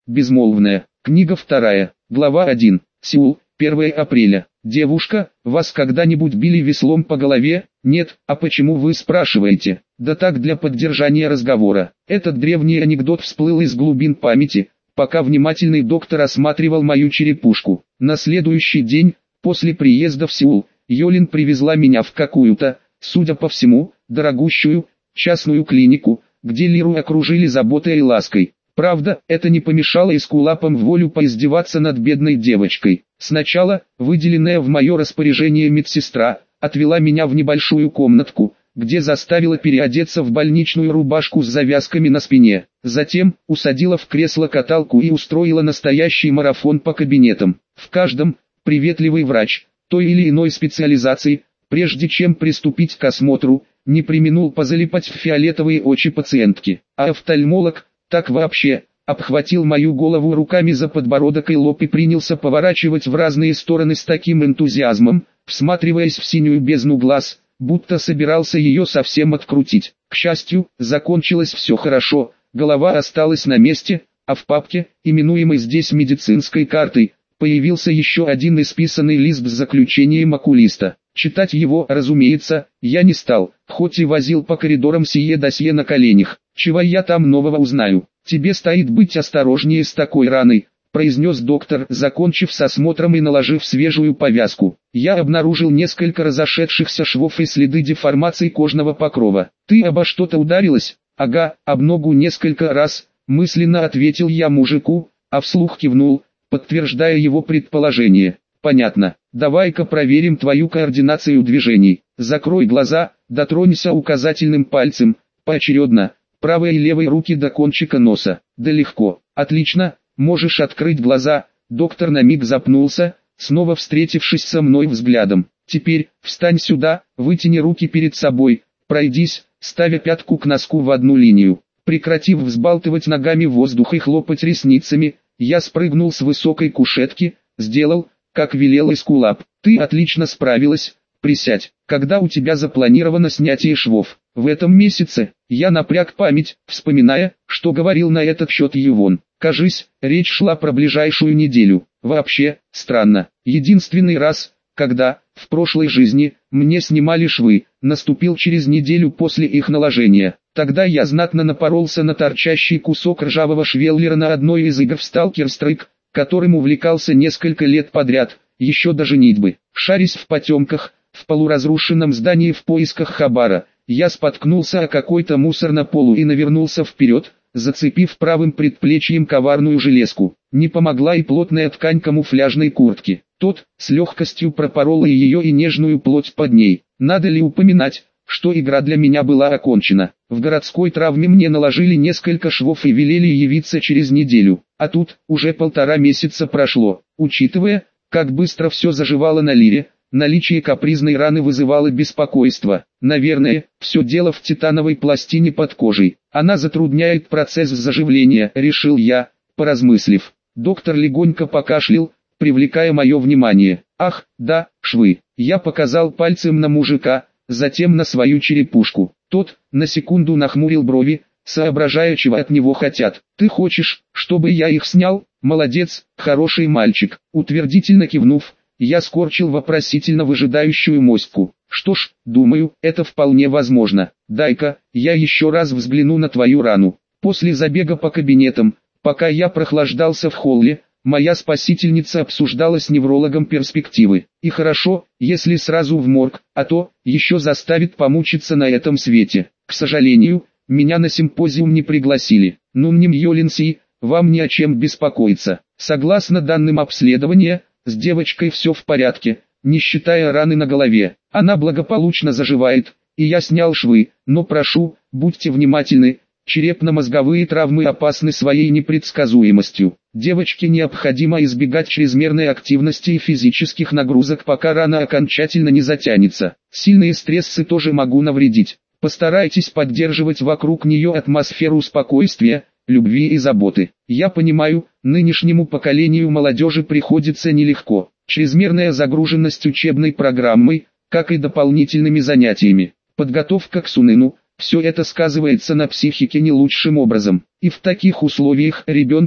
Безмолвная. Книга 2. Глава 1. Сеул, 1 апреля. Девушка, вас когда-нибудь били веслом по голове? Нет, а почему вы спрашиваете? Да так, для поддержания разговора. Этот древний анекдот всплыл из глубин памяти, пока внимательный доктор осматривал мою черепушку. На следующий день, после приезда в Сеул, Йолин привезла меня в какую-то, судя по всему, дорогущую, частную клинику, где Лиру окружили заботой и лаской. Правда, это не помешало эскулапам в волю поиздеваться над бедной девочкой. Сначала, выделенная в мое распоряжение медсестра, отвела меня в небольшую комнатку, где заставила переодеться в больничную рубашку с завязками на спине. Затем, усадила в кресло-каталку и устроила настоящий марафон по кабинетам. В каждом, приветливый врач, той или иной специализации, прежде чем приступить к осмотру, не преминул позалипать в фиолетовые очи пациентки. А офтальмолог, так вообще, обхватил мою голову руками за подбородок и лоб и принялся поворачивать в разные стороны с таким энтузиазмом, всматриваясь в синюю бездну глаз, будто собирался ее совсем открутить. К счастью, закончилось все хорошо, голова осталась на месте, а в папке, именуемой здесь медицинской картой, появился еще один исписанный лист с заключением окулиста. Читать его, разумеется, я не стал, хоть и возил по коридорам сие досье на коленях. Чего я там нового узнаю? Тебе стоит быть осторожнее с такой раной, произнес доктор, закончив с осмотром и наложив свежую повязку. Я обнаружил несколько разошедшихся швов и следы деформации кожного покрова. Ты обо что-то ударилась? Ага, об ногу несколько раз, мысленно ответил я мужику, а вслух кивнул, подтверждая его предположение. Понятно. Давай-ка проверим твою координацию движений. Закрой глаза, дотронься указательным пальцем, поочередно, правой и левой руки до кончика носа. Да легко. Отлично, можешь открыть глаза. Доктор на миг запнулся, снова встретившись со мной взглядом. Теперь, встань сюда, вытяни руки перед собой, пройдись, ставя пятку к носку в одну линию. Прекратив взбалтывать ногами воздух и хлопать ресницами, я спрыгнул с высокой кушетки, сделал, как велел эскулап. Ты отлично справилась, присядь. Когда у тебя запланировано снятие швов? В этом месяце. Я напряг память, вспоминая, что говорил на этот счет Ювон. Кажись, речь шла про ближайшую неделю. Вообще, странно. Единственный раз, когда, в прошлой жизни, мне снимали швы, наступил через неделю после их наложения. Тогда я знатно напоролся на торчащий кусок ржавого швеллера на одной из игр в Stalker Strike, которым увлекался несколько лет подряд, еще до женитьбы. Шарясь в потемках, в полуразрушенном здании в поисках хабара, я споткнулся о какой-то мусор на полу и навернулся вперед, зацепив правым предплечьем коварную железку. Не помогла и плотная ткань камуфляжной куртки. Тот, с легкостью пропорол и ее и нежную плоть под ней. Надо ли упоминать, что игра для меня была окончена. В городской травме мне наложили несколько швов и велели явиться через неделю. А тут, уже 1,5 месяца прошло. Учитывая, как быстро все заживало на Лире, наличие капризной раны вызывало беспокойство. Наверное, все дело в титановой пластине под кожей. Она затрудняет процесс заживления, решил я, поразмыслив. Доктор легонько покашлял, привлекая мое внимание. Ах, да, швы. Я показал пальцем на мужика, затем на свою черепушку. Тот, на секунду нахмурил брови, соображая, чего от него хотят. «Ты хочешь, чтобы я их снял? Молодец, хороший мальчик». Утвердительно кивнув, я скорчил вопросительно выжидающую моську. «Что ж, думаю, это вполне возможно. Дай-ка, я еще раз взгляну на твою рану». После забега по кабинетам, пока я прохлаждался в холле, моя спасительница обсуждала с неврологом перспективы. И хорошо, если сразу в морг, а то, еще заставит помучиться на этом свете. К сожалению, меня на симпозиум не пригласили. Нунним Йолинси, вам не о чем беспокоиться. Согласно данным обследования, с девочкой все в порядке, не считая раны на голове. Она благополучно заживает, и я снял швы, но прошу, будьте внимательны, черепно-мозговые травмы опасны своей непредсказуемостью. Девочке необходимо избегать чрезмерной активности и физических нагрузок, пока рана окончательно не затянется. Сильные стрессы тоже могут навредить. Постарайтесь поддерживать вокруг нее атмосферу спокойствия, любви и заботы. Я понимаю, нынешнему поколению молодежи приходится нелегко. Чрезмерная загруженность учебной программой, как и дополнительными занятиями, подготовка к Сунэну, все это сказывается на психике не лучшим образом. И в таких условиях ребенку,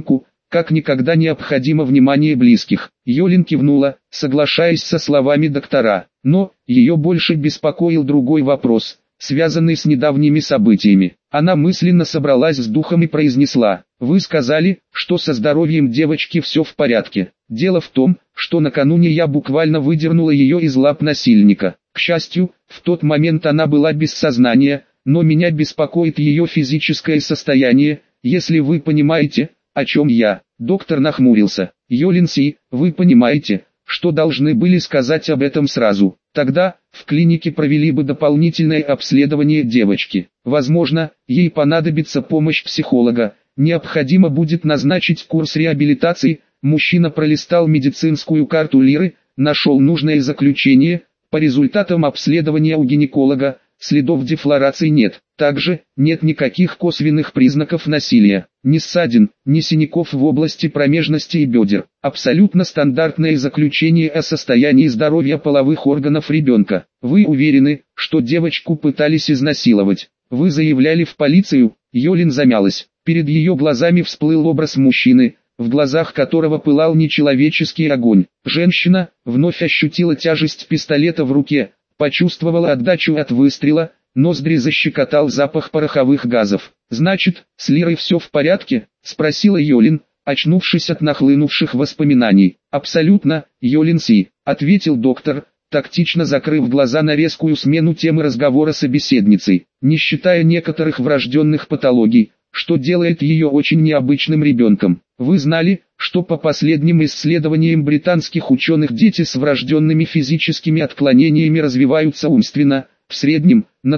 как никогда необходимо внимание близких. Йолин кивнула, соглашаясь со словами доктора, но ее больше беспокоил другой вопрос, связанный с недавними событиями. Она мысленно собралась с духом и произнесла: «Вы сказали, что со здоровьем девочки все в порядке. Дело в том, что накануне я буквально выдернула ее из лап насильника. К счастью, в тот момент она была без сознания, но меня беспокоит ее физическое состояние, если вы понимаете, о чем я». Доктор нахмурился. «Йолин Си, вы понимаете, что должны были сказать об этом сразу. Тогда в клинике провели бы дополнительное обследование девочки. Возможно, ей понадобится помощь психолога. Необходимо будет назначить курс реабилитации». Мужчина пролистал медицинскую карту Лиры, нашел нужное заключение. По результатам обследования у гинеколога следов дефлорации нет. Также нет никаких косвенных признаков насилия. Ни ссадин, ни синяков в области промежности и бедер. Абсолютно стандартное заключение о состоянии здоровья половых органов ребенка. Вы уверены, что девочку пытались изнасиловать? Вы заявляли в полицию? Йолин замялась. Перед ее глазами всплыл образ мужчины, в глазах которого пылал нечеловеческий огонь. Женщина вновь ощутила тяжесть пистолета в руке, почувствовала отдачу от выстрела, ноздри защекотал запах пороховых газов. «Значит, с Лирой все в порядке?» – спросила Йолин, очнувшись от нахлынувших воспоминаний. «Абсолютно, Йолин Си», – ответил доктор, тактично закрыв глаза на резкую смену темы разговора с собеседницей. «Не считая некоторых врожденных патологий, что делает ее очень необычным ребенком. Вы знали, что по последним исследованиям британских ученых дети с врожденными физическими отклонениями развиваются умственно, в среднем, на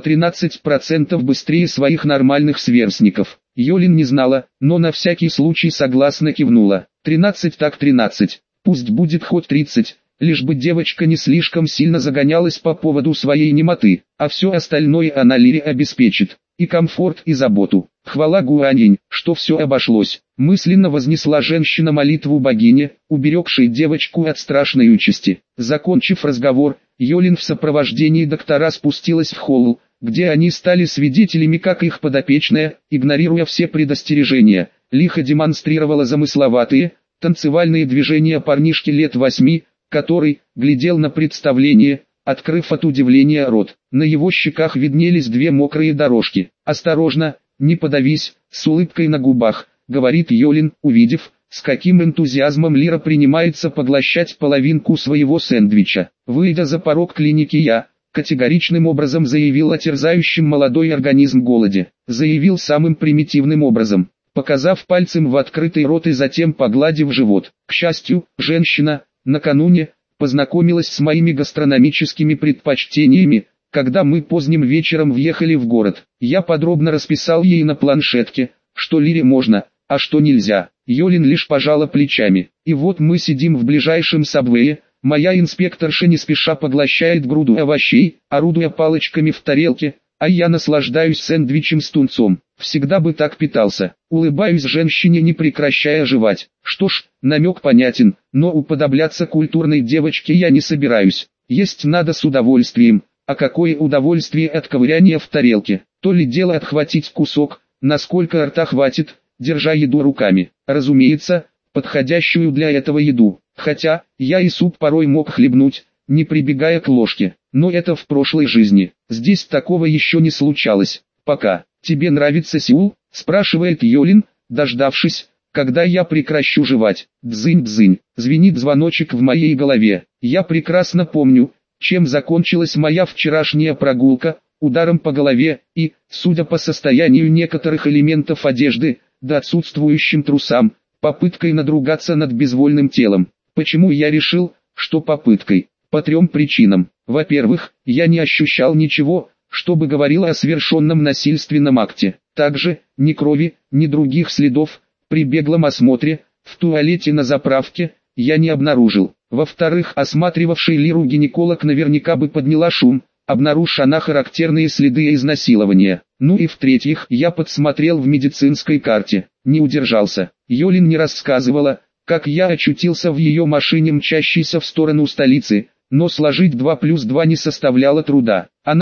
13% быстрее своих нормальных сверстников?» Йолин не знала, но на всякий случай согласно кивнула. 13 так 13, пусть будет хоть 30, лишь бы девочка не слишком сильно загонялась по поводу своей немоты, а все остальное она Лире обеспечит. И комфорт, и заботу. Хвала Гуаньинь, что все обошлось. Мысленно вознесла женщина молитву богине, уберегшей девочку от страшной участи. Закончив разговор, Йолин в сопровождении доктора спустилась в холл, где они стали свидетелями, как их подопечная, игнорируя все предостережения, лихо демонстрировала замысловатые, танцевальные движения парнишки лет 8, который глядел на представление, открыв от удивления рот. На его щеках виднелись 2 мокрые дорожки. «Осторожно, не подавись», с улыбкой на губах, говорит Йолин, увидев, с каким энтузиазмом Лира принимается поглощать половинку своего сэндвича. Выйдя за порог клиники, я категоричным образом заявил о терзающем молодой организм голоде. Заявил самым примитивным образом, показав пальцем в открытый рот и затем погладив живот. К счастью, женщина, накануне, познакомилась с моими гастрономическими предпочтениями, когда мы поздним вечером въехали в город. Я подробно расписал ей на планшетке, что Лире можно, а что нельзя. Йолин лишь пожала плечами. И вот мы сидим в ближайшем сабвее, моя инспекторша не спеша поглощает груду овощей, орудуя палочками в тарелке, а я наслаждаюсь сэндвичем с тунцом. Всегда бы так питался. Улыбаюсь женщине, не прекращая жевать. Что ж, намек понятен, но уподобляться культурной девочке я не собираюсь. Есть надо с удовольствием. А какое удовольствие от ковыряния в тарелке. То ли дело отхватить кусок, насколько рта хватит, держа еду руками. Разумеется, подходящую для этого еду. Хотя, я и суп порой мог хлебнуть, не прибегая к ложке. Но это в прошлой жизни. Здесь такого еще не случалось. Пока. «Тебе нравится Сеул?» – спрашивает Йолин, дождавшись, когда я прекращу жевать. Дзынь-дзынь. Звенит звоночек в моей голове. Я прекрасно помню, чем закончилась моя вчерашняя прогулка, ударом по голове и, судя по состоянию некоторых элементов одежды, да отсутствующим трусам, попыткой надругаться над безвольным телом. Почему я решил, что попыткой? По 3 причинам. Во-первых, я не ощущал ничего, чтобы говорило о совершенном насильственном акте. Также, ни крови, ни других следов, при беглом осмотре, в туалете на заправке, я не обнаружил. Во-вторых, осматривавший Лиру гинеколог наверняка бы подняла шум, обнаружив она характерные следы изнасилования. Ну и в-третьих, я подсмотрел в медицинской карте, не удержался. Йолин не рассказывала, как я очутился в ее машине, мчащейся в сторону столицы, но сложить 2 плюс 2 не составляло труда. Она,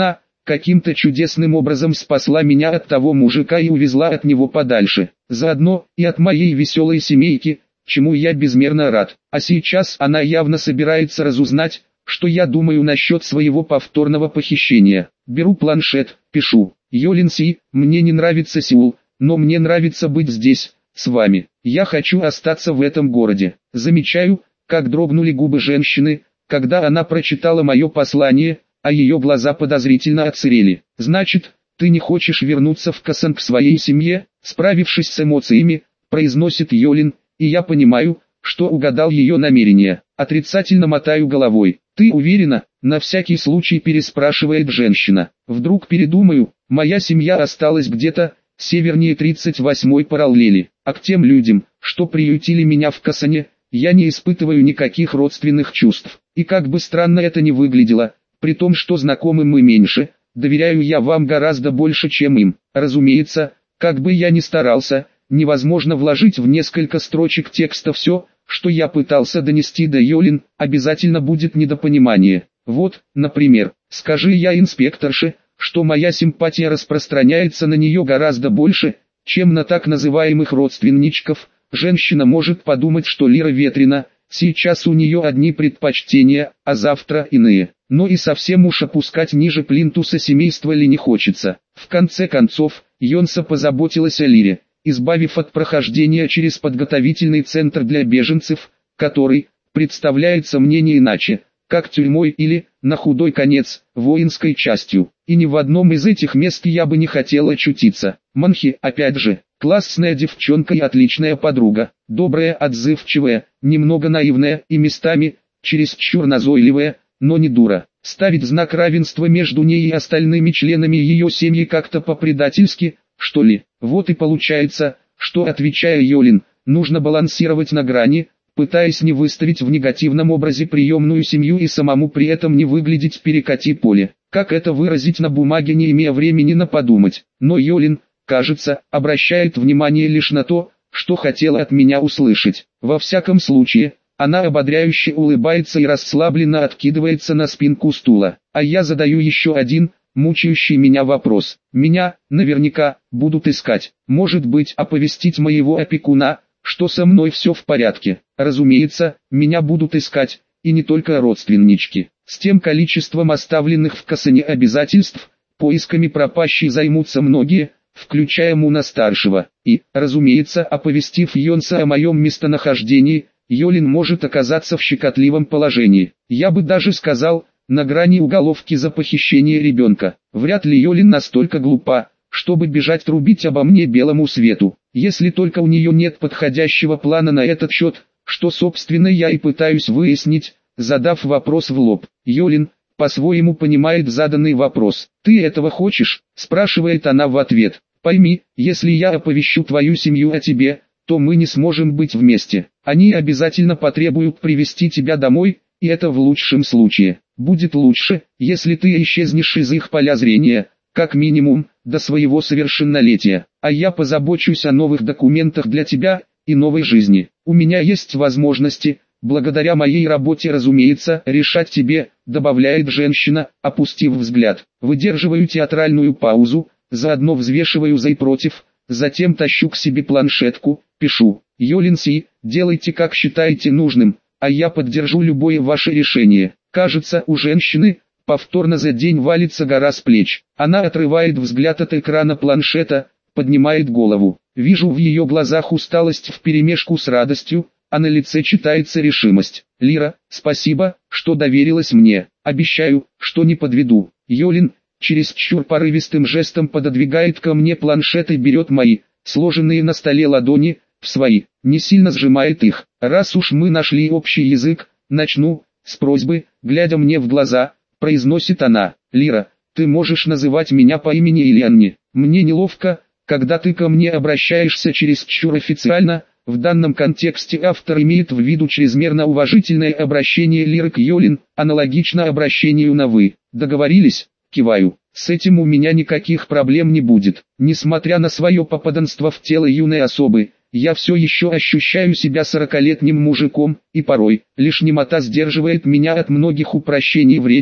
каким-то чудесным образом спасла меня от того мужика и увезла от него подальше. Заодно и от моей веселой семейки, чему я безмерно рад. А сейчас она явно собирается разузнать, что я думаю насчет своего повторного похищения. Беру планшет, пишу. Йолин Си, мне не нравится Сеул, но мне нравится быть здесь, с вами. Я хочу остаться в этом городе. Замечаю, как дрогнули губы женщины, когда она прочитала мое послание, а ее глаза подозрительно отсырели. Значит, ты не хочешь вернуться в Касан к своей семье? Справившись с эмоциями, произносит Йолин, и я понимаю, что угадал ее намерение. Отрицательно мотаю головой. Ты уверена? На всякий случай переспрашивает женщина. Вдруг передумаю, моя семья осталась где-то севернее 38-й параллели, а к тем людям, что приютили меня в Касане, я не испытываю никаких родственных чувств. И как бы странно это ни выглядело, при том, что знакомы мы меньше, доверяю я вам гораздо больше, чем им. Разумеется, как бы я ни старался, невозможно вложить в несколько строчек текста все, что я пытался донести до Йолин, обязательно будет недопонимание. Вот, например, скажи я инспекторше, что моя симпатия распространяется на нее гораздо больше, чем на так называемых родственничков. Женщина может подумать, что Лира ветрена, сейчас у нее одни предпочтения, а завтра иные. Но и совсем уж опускать ниже плинтуса семейства ли не хочется. В конце концов, Йонса позаботилась о Лире, избавив от прохождения через подготовительный центр для беженцев, который, представляется мне не иначе, как тюрьмой или, на худой конец, воинской частью. И ни в одном из этих мест я бы не хотел очутиться. Манхи, опять же, классная девчонка и отличная подруга, добрая, отзывчивая, немного наивная и местами, чересчур назойливая, но не дура. Ставить знак равенства между ней и остальными членами ее семьи как-то по-предательски, что ли. Вот и получается, что, отвечая Йолин, нужно балансировать на грани, пытаясь не выставить в негативном образе приемную семью и самому при этом не выглядеть перекати поле. Как это выразить на бумаге, не имея времени на подумать. Но Йолин, кажется, обращает внимание лишь на то, что хотела от меня услышать. Во всяком случае, она ободряюще улыбается и расслабленно откидывается на спинку стула. А я задаю еще один, мучающий меня вопрос. Меня, наверняка, будут искать. Может быть, оповестить моего опекуна, что со мной все в порядке. Разумеется, меня будут искать, и не только родственнички. С тем количеством оставленных в Касане обязательств, поисками пропащей займутся многие, включая Муна-старшего. И, разумеется, оповестив Йонса о моем местонахождении, Йолин может оказаться в щекотливом положении. Я бы даже сказал, на грани уголовки за похищение ребенка. Вряд ли Йолин настолько глупа, чтобы бежать трубить обо мне белому свету. Если только у нее нет подходящего плана на этот счет, что собственно я и пытаюсь выяснить, задав вопрос в лоб. Йолин, по-своему понимает заданный вопрос. «Ты этого хочешь?» – спрашивает она в ответ. «Пойми, если я оповещу твою семью о тебе, то мы не сможем быть вместе. Они обязательно потребуют привести тебя домой, и это в лучшем случае. Будет лучше, если ты исчезнешь из их поля зрения, как минимум, до своего совершеннолетия. А я позабочусь о новых документах для тебя и новой жизни. У меня есть возможности, благодаря моей работе, разумеется, решать тебе», добавляет женщина, опустив взгляд. Выдерживаю театральную паузу, заодно взвешиваю за и против, затем тащу к себе планшетку, пишу. «Йолин Си, делайте как считаете нужным, а я поддержу любое ваше решение». Кажется, у женщины повторно за день валится гора с плеч. Она отрывает взгляд от экрана планшета, поднимает голову. Вижу в ее глазах усталость вперемешку с радостью, а на лице читается решимость. «Лира, спасибо, что доверилась мне. Обещаю, что не подведу». Йолин, чересчур порывистым жестом пододвигает ко мне планшет и берет мои, сложенные на столе ладони, в свои, не сильно сжимает их. «Раз уж мы нашли общий язык, начну с просьбы», глядя мне в глаза, произносит она. «Лира, ты можешь называть меня по имени или Анне. Мне неловко, когда ты ко мне обращаешься чересчур официально». В данном контексте автор имеет в виду чрезмерно уважительное обращение Лиры к Йолин, аналогично обращению на «вы». Договорились? Киваю. С этим у меня никаких проблем не будет. Несмотря на свое попаданство в тело юной особы, я все еще ощущаю себя 40-летним мужиком, и порой, лишь немота сдерживает меня от многих упрощений в речи,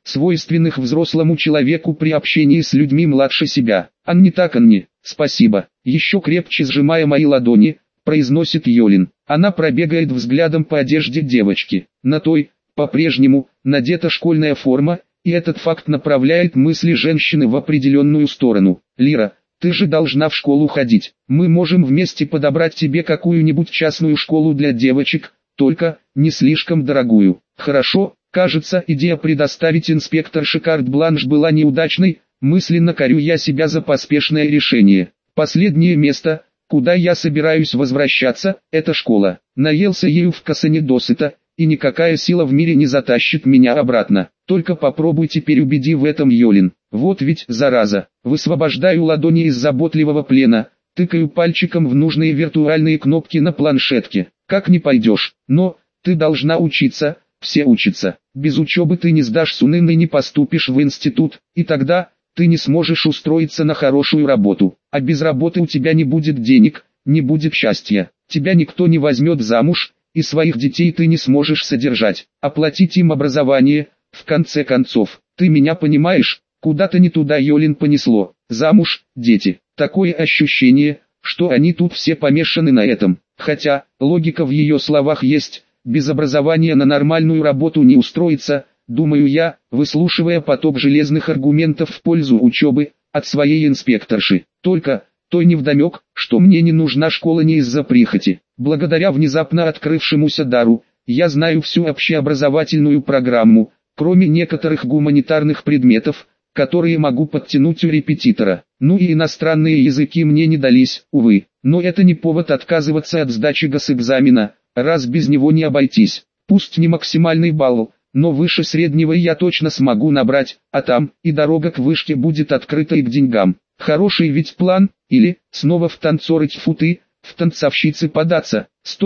свойственных взрослому человеку при общении с людьми младше себя. «Анни так, Анни, спасибо», еще крепче сжимая мои ладони, произносит Йолин. Она пробегает взглядом по одежде девочки. На той, по-прежнему, надета школьная форма, и этот факт направляет мысли женщины в определенную сторону. «Лира, ты же должна в школу ходить. Мы можем вместе подобрать тебе какую-нибудь частную школу для девочек, только не слишком дорогую». «Хорошо». Кажется, идея предоставить инспекторше карт-бланш была неудачной, мысленно корю я себя за поспешное решение. Последнее место, куда я собираюсь возвращаться, это школа. Наелся ею в Касане досыта, и никакая сила в мире не затащит меня обратно. Только попробуй теперь убеди в этом Йолин. Вот ведь зараза. Высвобождаю ладони из заботливого плена, тыкаю пальчиком в нужные виртуальные кнопки на планшетке. Как не пойдешь? Но, ты должна учиться. Все учатся. Без учебы ты не сдашь Сунын и не поступишь в институт, и тогда ты не сможешь устроиться на хорошую работу. А без работы у тебя не будет денег, не будет счастья. Тебя никто не возьмет замуж, и своих детей ты не сможешь содержать, оплатить им образование. В конце концов, ты меня понимаешь? Куда-то не туда Йолин понесло. Замуж, дети. Такое ощущение, что они тут все помешаны на этом. Хотя, логика в ее словах есть. Без образования на нормальную работу не устроиться, думаю я, выслушивая поток железных аргументов в пользу учебы, от своей инспекторши. Только, той невдомек, что мне не нужна школа не из-за прихоти. Благодаря внезапно открывшемуся дару, я знаю всю общеобразовательную программу, кроме некоторых гуманитарных предметов, которые могу подтянуть у репетитора. Ну и иностранные языки мне не дались, увы. Но это не повод отказываться от сдачи госэкзамена. Раз без него не обойтись, пусть не максимальный балл, но выше среднего я точно смогу набрать, а там и дорога к вышке будет открыта и к деньгам. Хороший ведь план, или снова в танцоры тьфу-ты, в танцовщицы податься,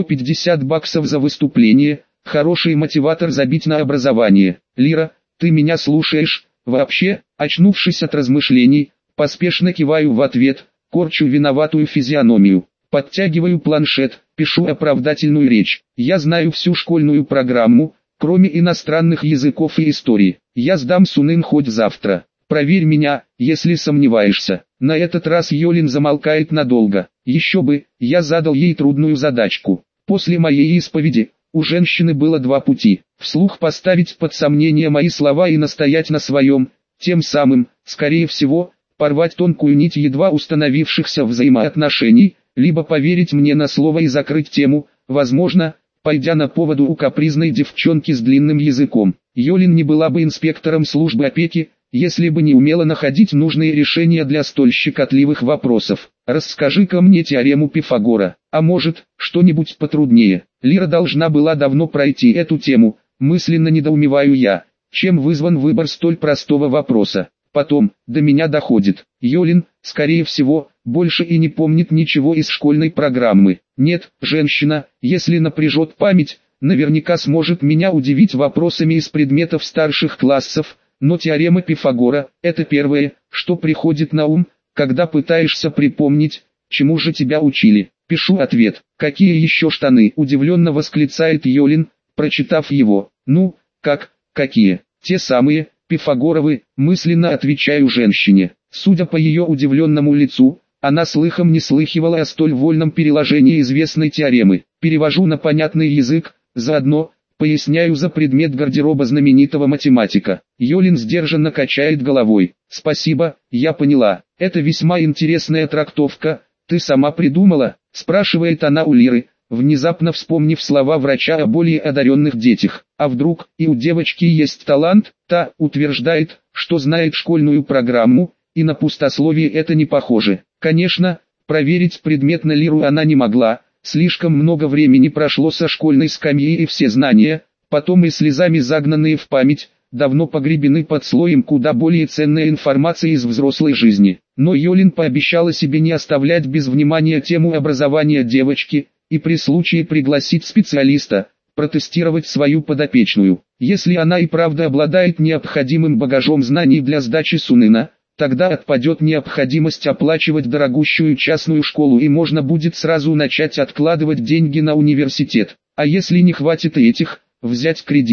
$150 за выступление, хороший мотиватор забить на образование. Лира, ты меня слушаешь? Вообще, очнувшись от размышлений, поспешно киваю в ответ, корчу виноватую физиономию. Подтягиваю планшет, пишу оправдательную речь. Я знаю всю школьную программу, кроме иностранных языков и истории. Я сдам Сунын хоть завтра. Проверь меня, если сомневаешься. На этот раз Йолин замолкает надолго. Еще бы, я задал ей трудную задачку. После моей исповеди, у женщины было два пути. Вслух поставить под сомнение мои слова и настоять на своем, тем самым, скорее всего, порвать тонкую нить едва установившихся взаимоотношений, либо поверить мне на слово и закрыть тему, возможно, пойдя на поводу у капризной девчонки с длинным языком. Йолин не была бы инспектором службы опеки, если бы не умела находить нужные решения для столь щекотливых вопросов. Расскажи-ка мне теорему Пифагора, а может, что-нибудь потруднее. Лира должна была давно пройти эту тему, мысленно недоумеваю я, чем вызван выбор столь простого вопроса. Потом, до меня доходит, Йолин, скорее всего, больше и не помнит ничего из школьной программы. Нет, женщина, если напряжет память, наверняка сможет меня удивить вопросами из предметов старших классов, но теорема Пифагора – это первое, что приходит на ум, когда пытаешься припомнить, чему же тебя учили. Пишу ответ. «Какие еще штаны?» – удивленно восклицает Йолин, прочитав его. «Ну, как, какие? Те самые, Пифагоровы», мысленно отвечаю женщине. Судя по ее удивленному лицу, она слыхом не слыхивала о столь вольном переложении известной теоремы. Перевожу на понятный язык, заодно поясняю за предмет гардероба знаменитого математика. Йолин сдержанно качает головой. «Спасибо, я поняла. Это весьма интересная трактовка. Ты сама придумала?» – спрашивает она у Лиры, внезапно вспомнив слова врача о более одаренных детях. А вдруг и у девочки есть талант? Та утверждает, что знает школьную программу, и на пустословие это не похоже. Конечно, проверить предмет на Лиру она не могла, слишком много времени прошло со школьной скамьи и все знания, потом и слезами загнанные в память, давно погребены под слоем куда более ценной информации из взрослой жизни. Но Йолин пообещала себе не оставлять без внимания тему образования девочки, и при случае пригласить специалиста, протестировать свою подопечную. Если она и правда обладает необходимым багажом знаний для сдачи Сунына, тогда отпадет необходимость оплачивать дорогущую частную школу и можно будет сразу начать откладывать деньги на университет. А если не хватит и этих, взять кредит.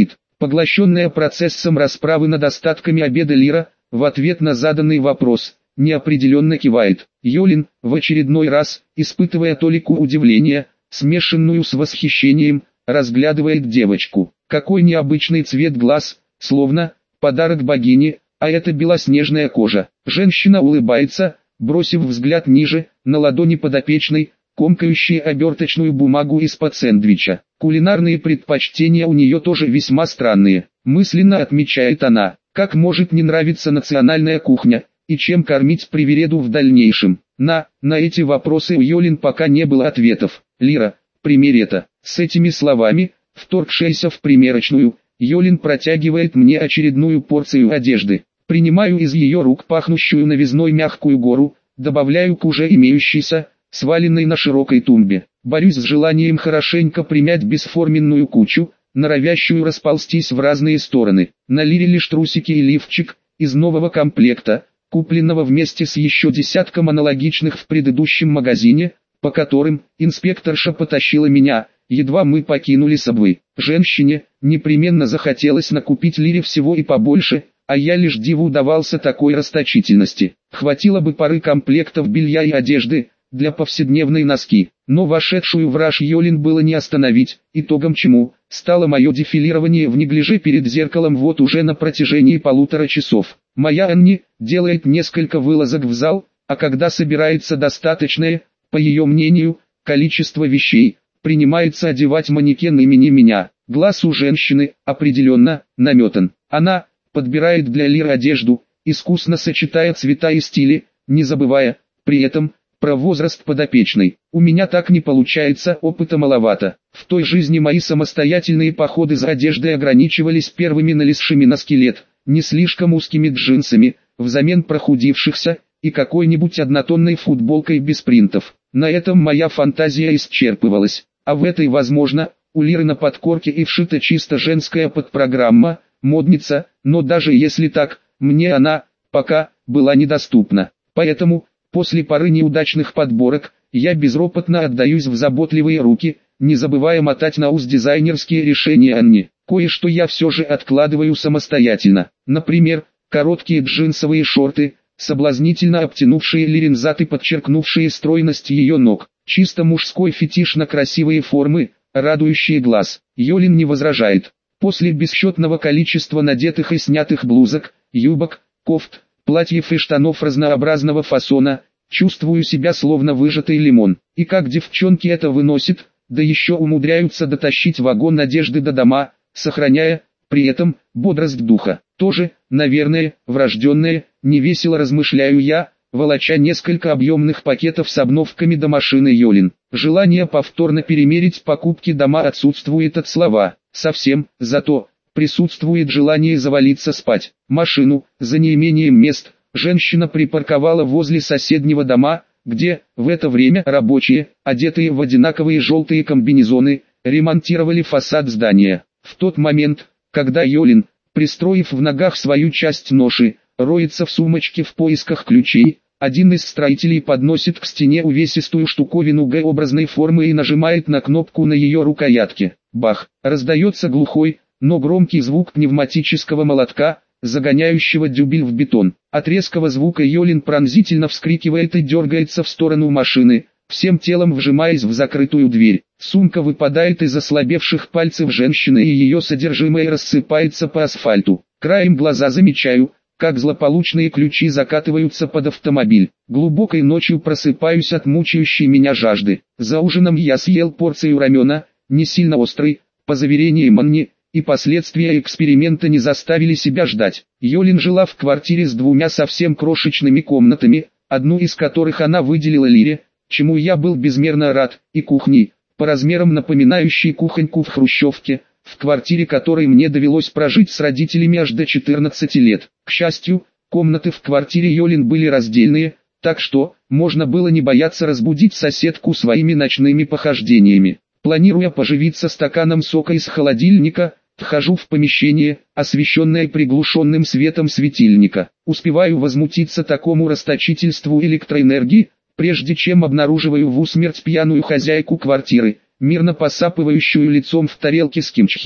Поглощенная процессом расправы над остатками обеда Лира, в ответ на заданный вопрос, неопределенно кивает. Йолин, в очередной раз, испытывая толику удивления, смешанную с восхищением, разглядывает девочку. Какой необычный цвет глаз, словно подарок богини, а это белоснежная кожа. Женщина улыбается, бросив взгляд ниже, на ладони подопечной, комкающие оберточную бумагу из-под сэндвича. Кулинарные предпочтения у нее тоже весьма странные. Мысленно отмечает она, как может не нравиться национальная кухня, и чем кормить привереду в дальнейшем. На эти вопросы у Йолин пока не было ответов. Лира, примерь это. С этими словами, вторгшаяся в примерочную, Йолин протягивает мне очередную порцию одежды. Принимаю из ее рук пахнущую новизной мягкую гору, добавляю к уже имеющейся, сваленной на широкой тумбе. Борюсь с желанием хорошенько примять бесформенную кучу, норовящую расползтись в разные стороны. На Лире лишь трусики и лифчик, из нового комплекта, купленного вместе с еще десятком аналогичных в предыдущем магазине, по которым инспекторша потащила меня, едва мы покинули Сабвей. Женщине непременно захотелось накупить Лире всего и побольше, а я лишь диву давался такой расточительности. Хватило бы пары комплектов белья и одежды, для повседневной носки, но вошедшую в раж Йолин было не остановить, итогом чему стало мое дефилирование в неглиже перед зеркалом вот уже на протяжении 1,5 часов. Моя Анни делает несколько вылазок в зал, а когда собирается достаточное, по ее мнению, количество вещей, принимается одевать манекен имени меня. Глаз у женщины определенно наметан. Она подбирает для Лиры одежду, искусно сочетая цвета и стили, не забывая при этом про возраст подопечной. У меня так не получается, опыта маловато. В той жизни мои самостоятельные походы за одеждой ограничивались первыми налезшими на скелет, не слишком узкими джинсами, взамен прохудившихся, и какой-нибудь однотонной футболкой без принтов. На этом моя фантазия исчерпывалась. А в этой, возможно, у Лиры на подкорке и вшита чисто женская подпрограмма, модница, но даже если так, мне она, пока, была недоступна. Поэтому, после пары неудачных подборок, я безропотно отдаюсь в заботливые руки, не забывая мотать на ус дизайнерские решения Анни. Кое-что я все же откладываю самостоятельно. Например, короткие джинсовые шорты, соблазнительно обтянувшие Лирин зад и подчеркнувшие стройность ее ног. Чисто мужской фетиш на красивые формы, радующие глаз. Йолин не возражает. После бесчетного количества надетых и снятых блузок, юбок, кофт, платьев и штанов разнообразного фасона, чувствую себя словно выжатый лимон. И как девчонки это выносят, да еще умудряются дотащить вагон одежды до дома, сохраняя, при этом, бодрость духа. Тоже, наверное, врожденное, невесело размышляю я, волоча несколько объемных пакетов с обновками до машины Йолин. Желание повторно перемерить покупки дома отсутствует от слова, совсем, зато присутствует желание завалиться спать. Машину, за неимением мест, женщина припарковала возле соседнего дома, где, в это время рабочие, одетые в одинаковые желтые комбинезоны, ремонтировали фасад здания. В тот момент, когда Йолин, пристроив в ногах свою часть ноши, роется в сумочке в поисках ключей, один из строителей подносит к стене увесистую штуковину Г-образной формы и нажимает на кнопку на ее рукоятке. Бах! Раздается глухой, но громкий звук пневматического молотка, загоняющего дюбель в бетон. От резкого звука Йолин пронзительно вскрикивает и дергается в сторону машины, всем телом вжимаясь в закрытую дверь. Сумка выпадает из ослабевших пальцев женщины и ее содержимое рассыпается по асфальту. Краем глаза замечаю, как злополучные ключи закатываются под автомобиль. Глубокой ночью просыпаюсь от мучающей меня жажды. За ужином я съел порцию рамена, не сильно острый, по заверениям Анни, и последствия эксперимента не заставили себя ждать. Йолин жила в квартире с 2 совсем крошечными комнатами, одну из которых она выделила Лире, чему я был безмерно рад, и кухней, по размерам напоминающей кухоньку в хрущевке, в квартире которой мне довелось прожить с родителями аж до 14 лет. К счастью, комнаты в квартире Йолин были раздельные, так что, можно было не бояться разбудить соседку своими ночными похождениями. Планируя поживиться стаканом сока из холодильника, вхожу в помещение, освещенное приглушенным светом светильника. Успеваю возмутиться такому расточительству электроэнергии, прежде чем обнаруживаю в усмерть пьяную хозяйку квартиры, мирно посапывающую лицом в тарелке с кимчхи,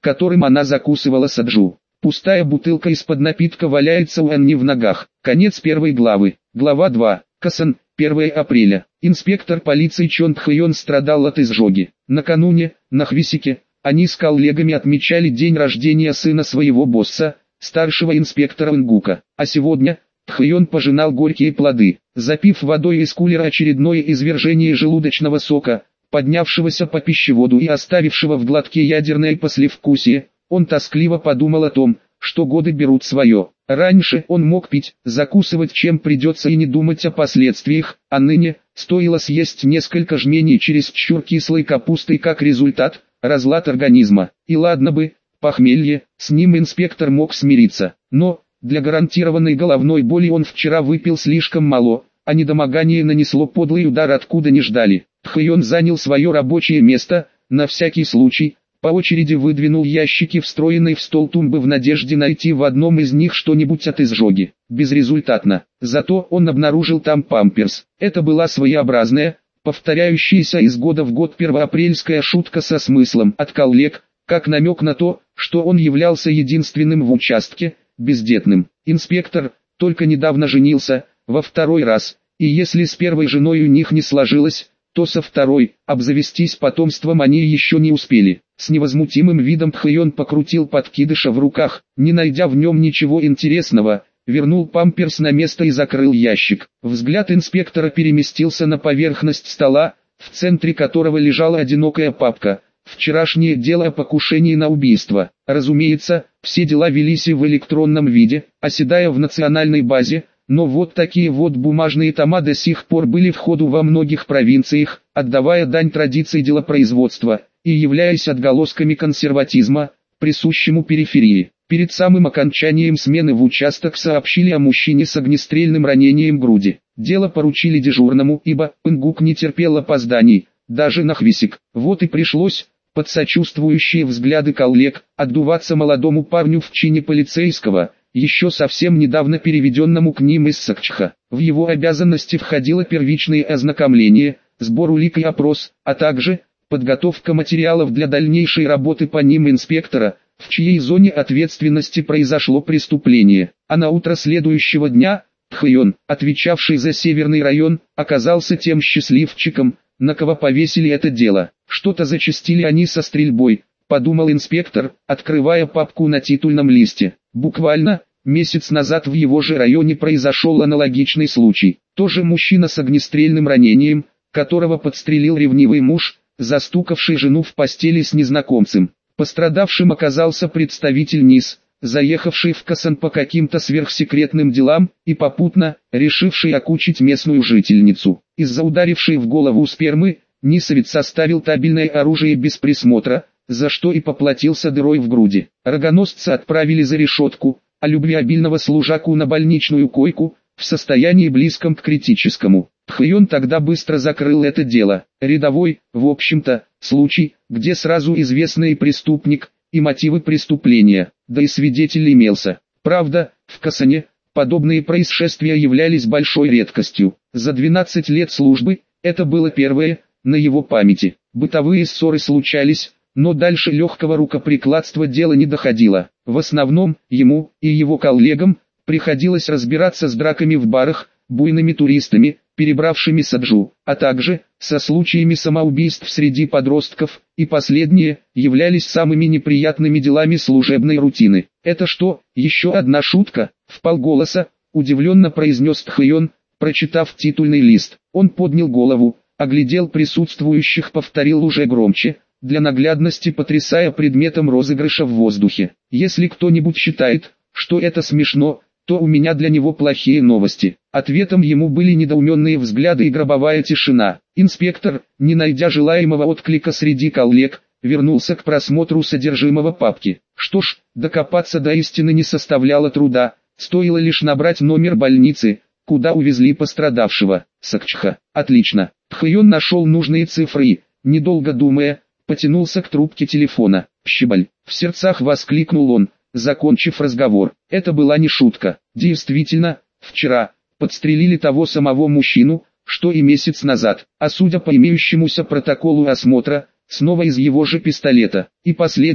которым она закусывала саджу. Пустая бутылка из-под напитка валяется у Анни в ногах. Конец первой главы. Глава 2. Касан, 1 апреля. Инспектор полиции Чон Тхён страдал от изжоги. Накануне, на Хвисике, они с коллегами отмечали день рождения сына своего босса, старшего инспектора Нгука. А сегодня, Тхён пожинал горькие плоды, запив водой из кулера очередное извержение желудочного сока, поднявшегося по пищеводу и оставившего в глотке ядерное послевкусие. Он тоскливо подумал о том, что годы берут свое. Раньше он мог пить, закусывать чем придется и не думать о последствиях, а ныне, стоило съесть несколько жменей чересчур кислой капусты, как результат, разлад организма. И ладно бы, похмелье, с ним инспектор мог смириться. Но, для гарантированной головной боли он вчера выпил слишком мало, а недомогание нанесло подлый удар откуда не ждали. Тхён занял свое рабочее место, на всякий случай, по очереди выдвинул ящики, встроенные в стол тумбы, в надежде найти в одном из них что-нибудь от изжоги. Безрезультатно. Зато он обнаружил там памперс. Это была своеобразная, повторяющаяся из года в год первоапрельская шутка со смыслом от коллег, как намек на то, что он являлся единственным в участке, бездетным. Инспектор только недавно женился, во второй раз, и если с первой женой у них не сложилось, то со второй, обзавестись потомством они еще не успели. С невозмутимым видом Тхён покрутил подкидыша в руках, не найдя в нем ничего интересного, вернул памперс на место и закрыл ящик. Взгляд инспектора переместился на поверхность стола, в центре которого лежала одинокая папка. Вчерашнее дело о покушении на убийство. Разумеется, все дела велись и в электронном виде, оседая в национальной базе, но вот такие вот бумажные тома до сих пор были в ходу во многих провинциях, отдавая дань традиции делопроизводства и являясь отголосками консерватизма, присущему периферии. Перед самым окончанием смены в участок сообщили о мужчине с огнестрельным ранением груди. Дело поручили дежурному, ибо Нгук не терпел опозданий, даже на Хвисик. Вот и пришлось, под сочувствующие взгляды коллег, отдуваться молодому парню в чине полицейского, еще совсем недавно переведенному к ним из Сакчха. В его обязанности входило первичное ознакомление, сбор улик и опрос, а также подготовка материалов для дальнейшей работы по ним инспектора, в чьей зоне ответственности произошло преступление. А на утро следующего дня, Тхён, отвечавший за северный район, оказался тем счастливчиком, на кого повесили это дело. Что-то зачастили они со стрельбой, подумал инспектор, открывая папку на титульном листе. Буквально месяц назад в его же районе произошел аналогичный случай. Тоже мужчина с огнестрельным ранением, которого подстрелил ревнивый муж, застукавший жену в постели с незнакомцем. Пострадавшим оказался представитель НИС, заехавший в Касан по каким-то сверхсекретным делам и попутно решивший окучить местную жительницу. Из-за ударившей в голову спермы, нисовец оставил табельное оружие без присмотра, за что и поплатился дырой в груди. Рогоносца отправили за решетку, а любвеобильного служаку на больничную койку, в состоянии близком к критическому. Тхён тогда быстро закрыл это дело. Рядовой, в общем-то, случай, где сразу известный преступник и мотивы преступления, да и свидетель имелся. Правда, в Касане подобные происшествия являлись большой редкостью. За 12 лет службы это было первое на его памяти. Бытовые ссоры случались, но дальше легкого рукоприкладства дело не доходило. В основном, ему и его коллегам приходилось разбираться с драками в барах, буйными туристами, перебравшими саджу, а также со случаями самоубийств среди подростков, и последние являлись самыми неприятными делами служебной рутины. «Это что, еще одна шутка?» — вполголоса удивленно произнес Тхён, прочитав титульный лист. Он поднял голову, оглядел присутствующих, повторил уже громче, для наглядности потрясая предметом розыгрыша в воздухе. «Если кто-нибудь считает, что это смешно, то у меня для него плохие новости». Ответом ему были недоуменные взгляды и гробовая тишина. Инспектор, не найдя желаемого отклика среди коллег, вернулся к просмотру содержимого папки. Что ж, докопаться до истины не составляло труда, стоило лишь набрать номер больницы, куда увезли пострадавшего. Сакчха. Отлично. Тхён нашел нужные цифры и, недолго думая, потянулся к трубке телефона. «Щебаль!» — в сердцах воскликнул он, закончив разговор. Это была не шутка. Действительно, вчера подстрелили того самого мужчину, что и месяц назад, а судя по имеющемуся протоколу осмотра, снова из его же пистолета. И последнее,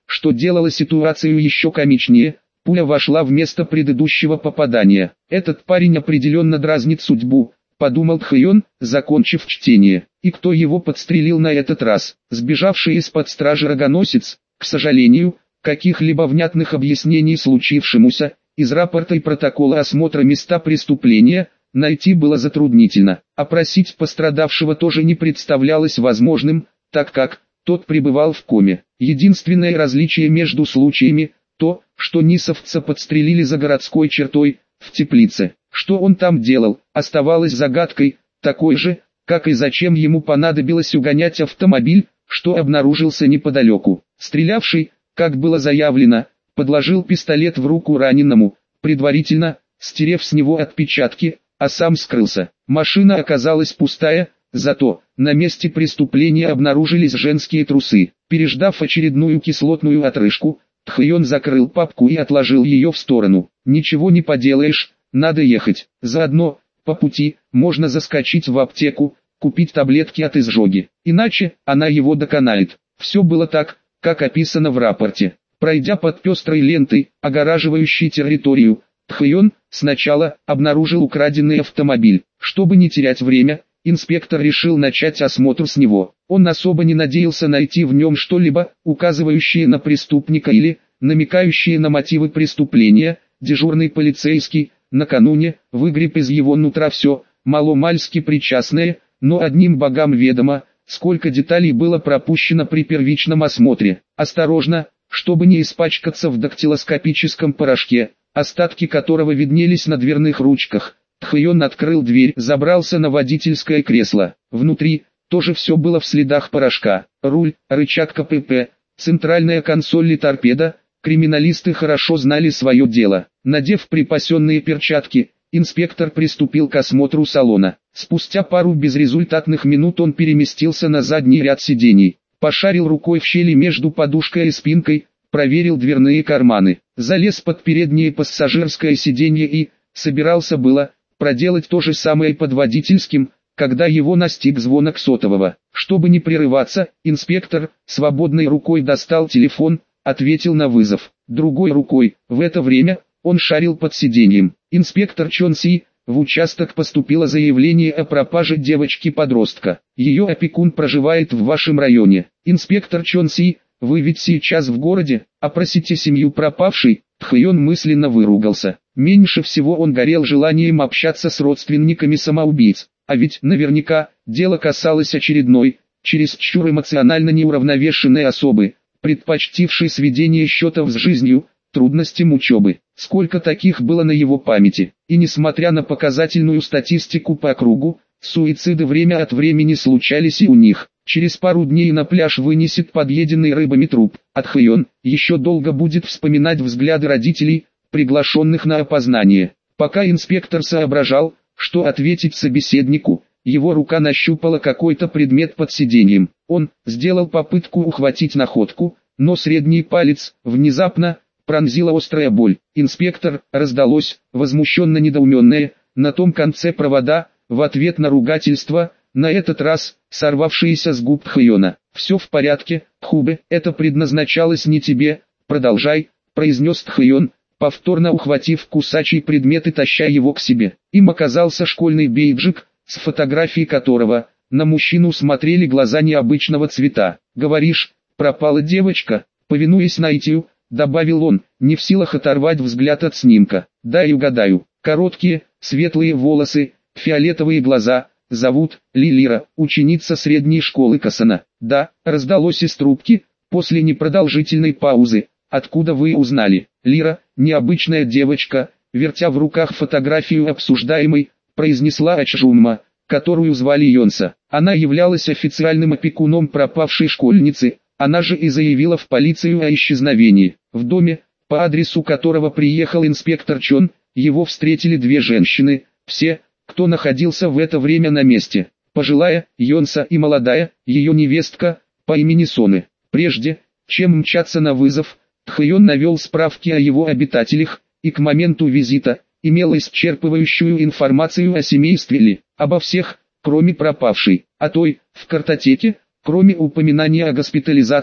что делало ситуацию еще комичнее. Пуля вошла в место предыдущего попадания. Этот парень определенно дразнит судьбу, подумал Тхайон, закончив чтение. И кто его подстрелил на этот раз? Сбежавший из-под стражи рогоносец? К сожалению, каких-либо внятных объяснений случившемуся, из рапорта и протокола осмотра места преступления, найти было затруднительно. Опросить пострадавшего тоже не представлялось возможным, так как тот пребывал в коме. Единственное различие между случаями – то, что нисовца подстрелили за городской чертой, в теплице. Что он там делал, оставалось загадкой, такой же, как и зачем ему понадобилось угонять автомобиль, что обнаружился неподалеку. Стрелявший, как было заявлено, подложил пистолет в руку раненому, предварительно, стерев с него отпечатки, а сам скрылся. Машина оказалась пустая, зато на месте преступления обнаружились женские трусы. Переждав очередную кислотную отрыжку, Тхайон закрыл папку и отложил ее в сторону. Ничего не поделаешь, надо ехать. Заодно, по пути, можно заскочить в аптеку, купить таблетки от изжоги. Иначе, она его доконает. Все было так, как описано в рапорте. Пройдя под пестрой лентой, огораживающей территорию, Тхайон сначала обнаружил украденный автомобиль. Чтобы не терять время, инспектор решил начать осмотр с него. Он особо не надеялся найти в нем что-либо, указывающее на преступника или намекающее на мотивы преступления. Дежурный полицейский накануне выгреб из его нутра все, маломальски причастное, но одним богам ведомо, сколько деталей было пропущено при первичном осмотре. Осторожно, чтобы не испачкаться в дактилоскопическом порошке, остатки которого виднелись на дверных ручках, Тхайон открыл дверь, забрался на водительское кресло. Внутри тоже все было в следах порошка. Руль, рычаг КПП, центральная консоль и торпеда. Криминалисты хорошо знали свое дело. Надев припасенные перчатки, инспектор приступил к осмотру салона. Спустя пару безрезультатных минут он переместился на задний ряд сидений. Пошарил рукой в щели между подушкой и спинкой, проверил дверные карманы. Залез под переднее пассажирское сиденье и собирался было проделать то же самое под водительским, когда его настиг звонок сотового. Чтобы не прерываться, инспектор свободной рукой достал телефон, ответил на вызов. Другой рукой, в это время, он шарил под сиденьем. «Инспектор Чон Си, в участок поступило заявление о пропаже девочки-подростка. Ее опекун проживает в вашем районе. Инспектор Чон Си, вы ведь сейчас в городе, опросите семью пропавшей». Тхайон мысленно выругался. Меньше всего он горел желанием общаться с родственниками самоубийц. А ведь наверняка дело касалось очередной, чересчур эмоционально неуравновешенной особы, предпочтившей сведение счетов с жизнью, трудностям учебы. Сколько таких было на его памяти. И несмотря на показательную статистику по округу, суициды время от времени случались и у них. Через пару дней на пляж вынесет подъеденный рыбами труп. А Тхайон еще долго будет вспоминать взгляды родителей, приглашенных на опознание. Пока инспектор соображал, что ответить собеседнику, его рука нащупала какой-то предмет под сиденьем. Он сделал попытку ухватить находку, но средний палец внезапно пронзила острая боль. «Инспектор!» раздалось, возмущенно-недоуменное, на том конце провода, в ответ на ругательство, на этот раз сорвавшиеся с губ Тхайона. «Все в порядке, Тхубе, это предназначалось не тебе, продолжай», произнес Тхайон, повторно ухватив кусачий предмет и таща его к себе. Им оказался школьный бейджик, с фотографией которого на мужчину смотрели глаза необычного цвета. «Говоришь, пропала девочка?» Повинуясь наитию, добавил он, не в силах оторвать взгляд от снимка. «Дай угадаю, короткие, светлые волосы, фиолетовые глаза, зовут Лилира, ученица средней школы Касана». «Да», раздалось из трубки, после непродолжительной паузы. «Откуда вы узнали?» «Лира, необычная девочка», вертя в руках фотографию обсуждаемой, произнесла Ачжумма, которую звали Йонса. Она являлась официальным опекуном пропавшей школьницы, она же и заявила в полицию о исчезновении. В доме, по адресу которого приехал инспектор Чон, его встретили две женщины, все, кто находился в это время на месте. Пожилая, Йонса, и молодая, ее невестка, по имени Соны. Прежде, чем мчаться на вызов, Тхайон навел справки о его обитателях, и к моменту визита имел исчерпывающую информацию о семействе Ли, обо всех, кроме пропавшей, а той, в картотеке, кроме упоминания о госпитализации,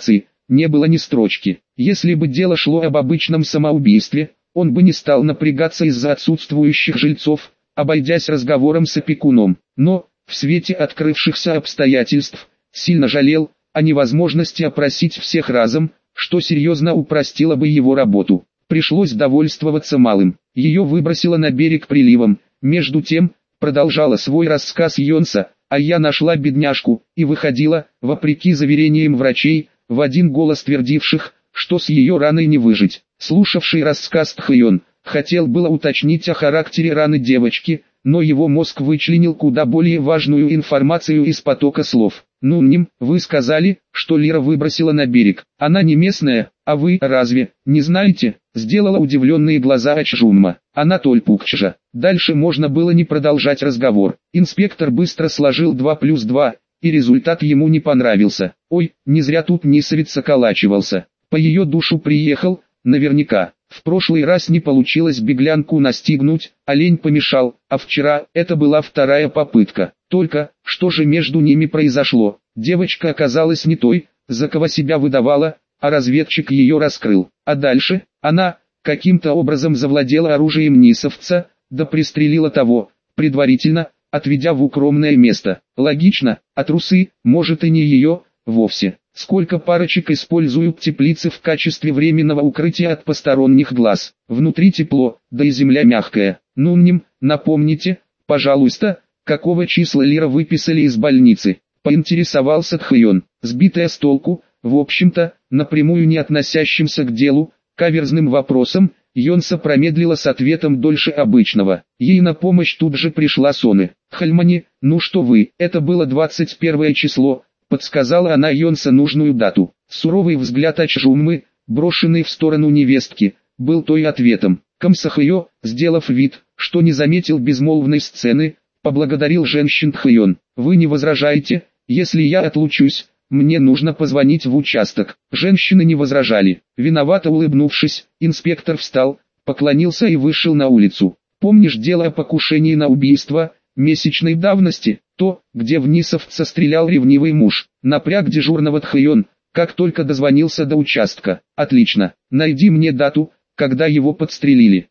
не было ни строчки. Если бы дело шло об обычном самоубийстве, он бы не стал напрягаться из-за отсутствующих жильцов, обойдясь разговором с опекуном. Но, в свете открывшихся обстоятельств, сильно жалел о невозможности опросить всех разом, что серьезно упростило бы его работу. Пришлось довольствоваться малым. Ее выбросило на берег приливом. Между тем, продолжала свой рассказ Йонса, а я нашла бедняжку, и выходила, вопреки заверениям врачей, в один голос твердивших, что с ее раной не выжить. Слушавший рассказ Тхайон, хотел было уточнить о характере раны девочки, но его мозг вычленил куда более важную информацию из потока слов. «Нунним, вы сказали, что Лира выбросила на берег. Она не местная, а вы, разве, не знаете?» Сделала удивленные глаза Ачжунма. «Анатоль Пукчжа». Дальше можно было не продолжать разговор. Инспектор быстро сложил 2 плюс 2, и результат ему не понравился. Ой, не зря тут Нисовец околачивался. По ее душу приехал, наверняка. В прошлый раз не получилось беглянку настигнуть, олень помешал, а вчера это была вторая попытка. Только, что же между ними произошло? Девочка оказалась не той, за кого себя выдавала, а разведчик ее раскрыл. А дальше, она, каким-то образом завладела оружием Нисовца, да пристрелила того, предварительно, отведя в укромное место. Логично, а трусы, может и не ее, вовсе. Сколько парочек используют теплицы в качестве временного укрытия от посторонних глаз. Внутри тепло, да и земля мягкая. Нунним, напомните, пожалуйста, какого числа Лира выписали из больницы? Поинтересовался Тхайон, сбитая с толку, в общем-то, напрямую не относящимся к делу, каверзным вопросом. Йонса промедлила с ответом дольше обычного. Ей на помощь тут же пришла Соны. «Хальмани, ну что вы, это было 21 число», подсказала она Йонса нужную дату. Суровый взгляд Ачжунмы, брошенный в сторону невестки, был той ответом. Камсахайо, сделав вид, что не заметил безмолвной сцены, поблагодарил женщин Тхайон. «Вы не возражаете, если я отлучусь? Мне нужно позвонить в участок». Женщины не возражали. Виновато улыбнувшись, инспектор встал, поклонился и вышел на улицу. «Помнишь дело о покушении на убийство, месячной давности? То, где в Нисовца стрелял ревнивый муж?» Напряг дежурного Тхайон, как только дозвонился до участка. «Отлично, найди мне дату, когда его подстрелили».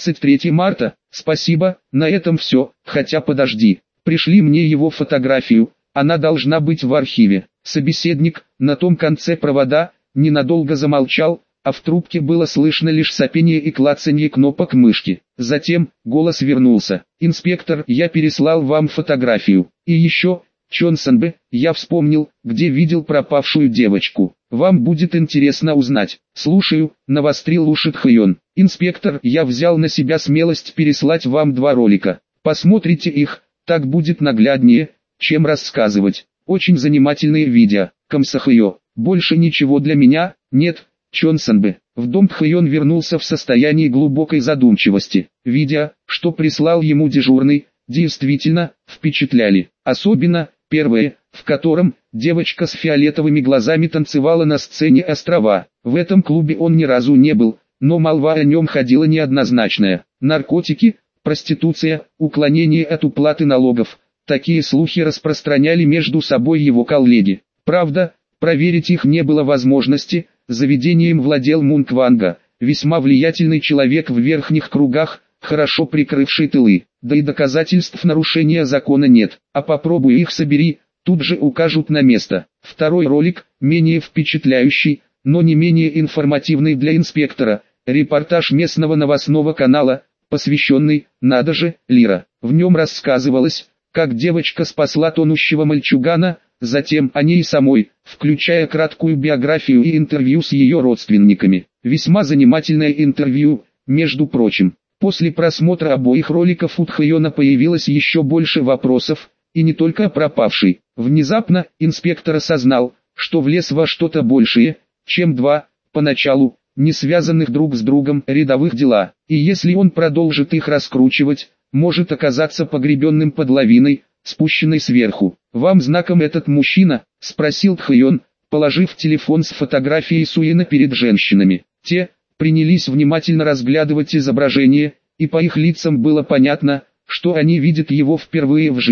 23 марта, спасибо, на этом все, хотя подожди, пришли мне его фотографию, она должна быть в архиве. Собеседник, на том конце провода, ненадолго замолчал, а в трубке было слышно лишь сопение и клацанье кнопок мышки. Затем, голос вернулся. «Инспектор, я переслал вам фотографию. И еще, Чонсонбе, я вспомнил, где видел пропавшую девочку. Вам будет интересно узнать». «Слушаю», — навострил уши Тхайон. «Инспектор, я взял на себя смелость переслать вам 2 ролика. Посмотрите их, так будет нагляднее, чем рассказывать. Очень занимательные видео. Камсахайо, больше ничего для меня, нет, Чонсонбе». В дом Тхайон вернулся в состоянии глубокой задумчивости. Видео, что прислал ему дежурный, действительно, впечатляли. Особенно, первое, в котором девочка с фиолетовыми глазами танцевала на сцене острова. В этом клубе он ни разу не был, но молва о нем ходила неоднозначная. Наркотики, проституция, уклонение от уплаты налогов. Такие слухи распространяли между собой его коллеги. Правда, проверить их не было возможности, заведением владел Мункванга, весьма влиятельный человек в верхних кругах, хорошо прикрывший тылы. Да и доказательств нарушения закона нет, а попробуй их собери, тут же укажут на место. Второй ролик, менее впечатляющий, но не менее информативный для инспектора, репортаж местного новостного канала, посвященный, надо же, Лира. В нем рассказывалось, как девочка спасла тонущего мальчугана, затем о ней самой, включая краткую биографию и интервью с ее родственниками. Весьма занимательное интервью, между прочим. После просмотра обоих роликов у Тхайона появилось еще больше вопросов, и не только о пропавшей. Внезапно, инспектор осознал, что влез во что-то большее, чем 2, поначалу, не связанных друг с другом рядовых дела. И если он продолжит их раскручивать, может оказаться погребенным под лавиной, спущенной сверху. «Вам знаком этот мужчина?» – спросил Тхайон, положив телефон с фотографией Суина перед женщинами. Те принялись внимательно разглядывать изображение, и по их лицам было понятно, что они видят его впервые в жизни.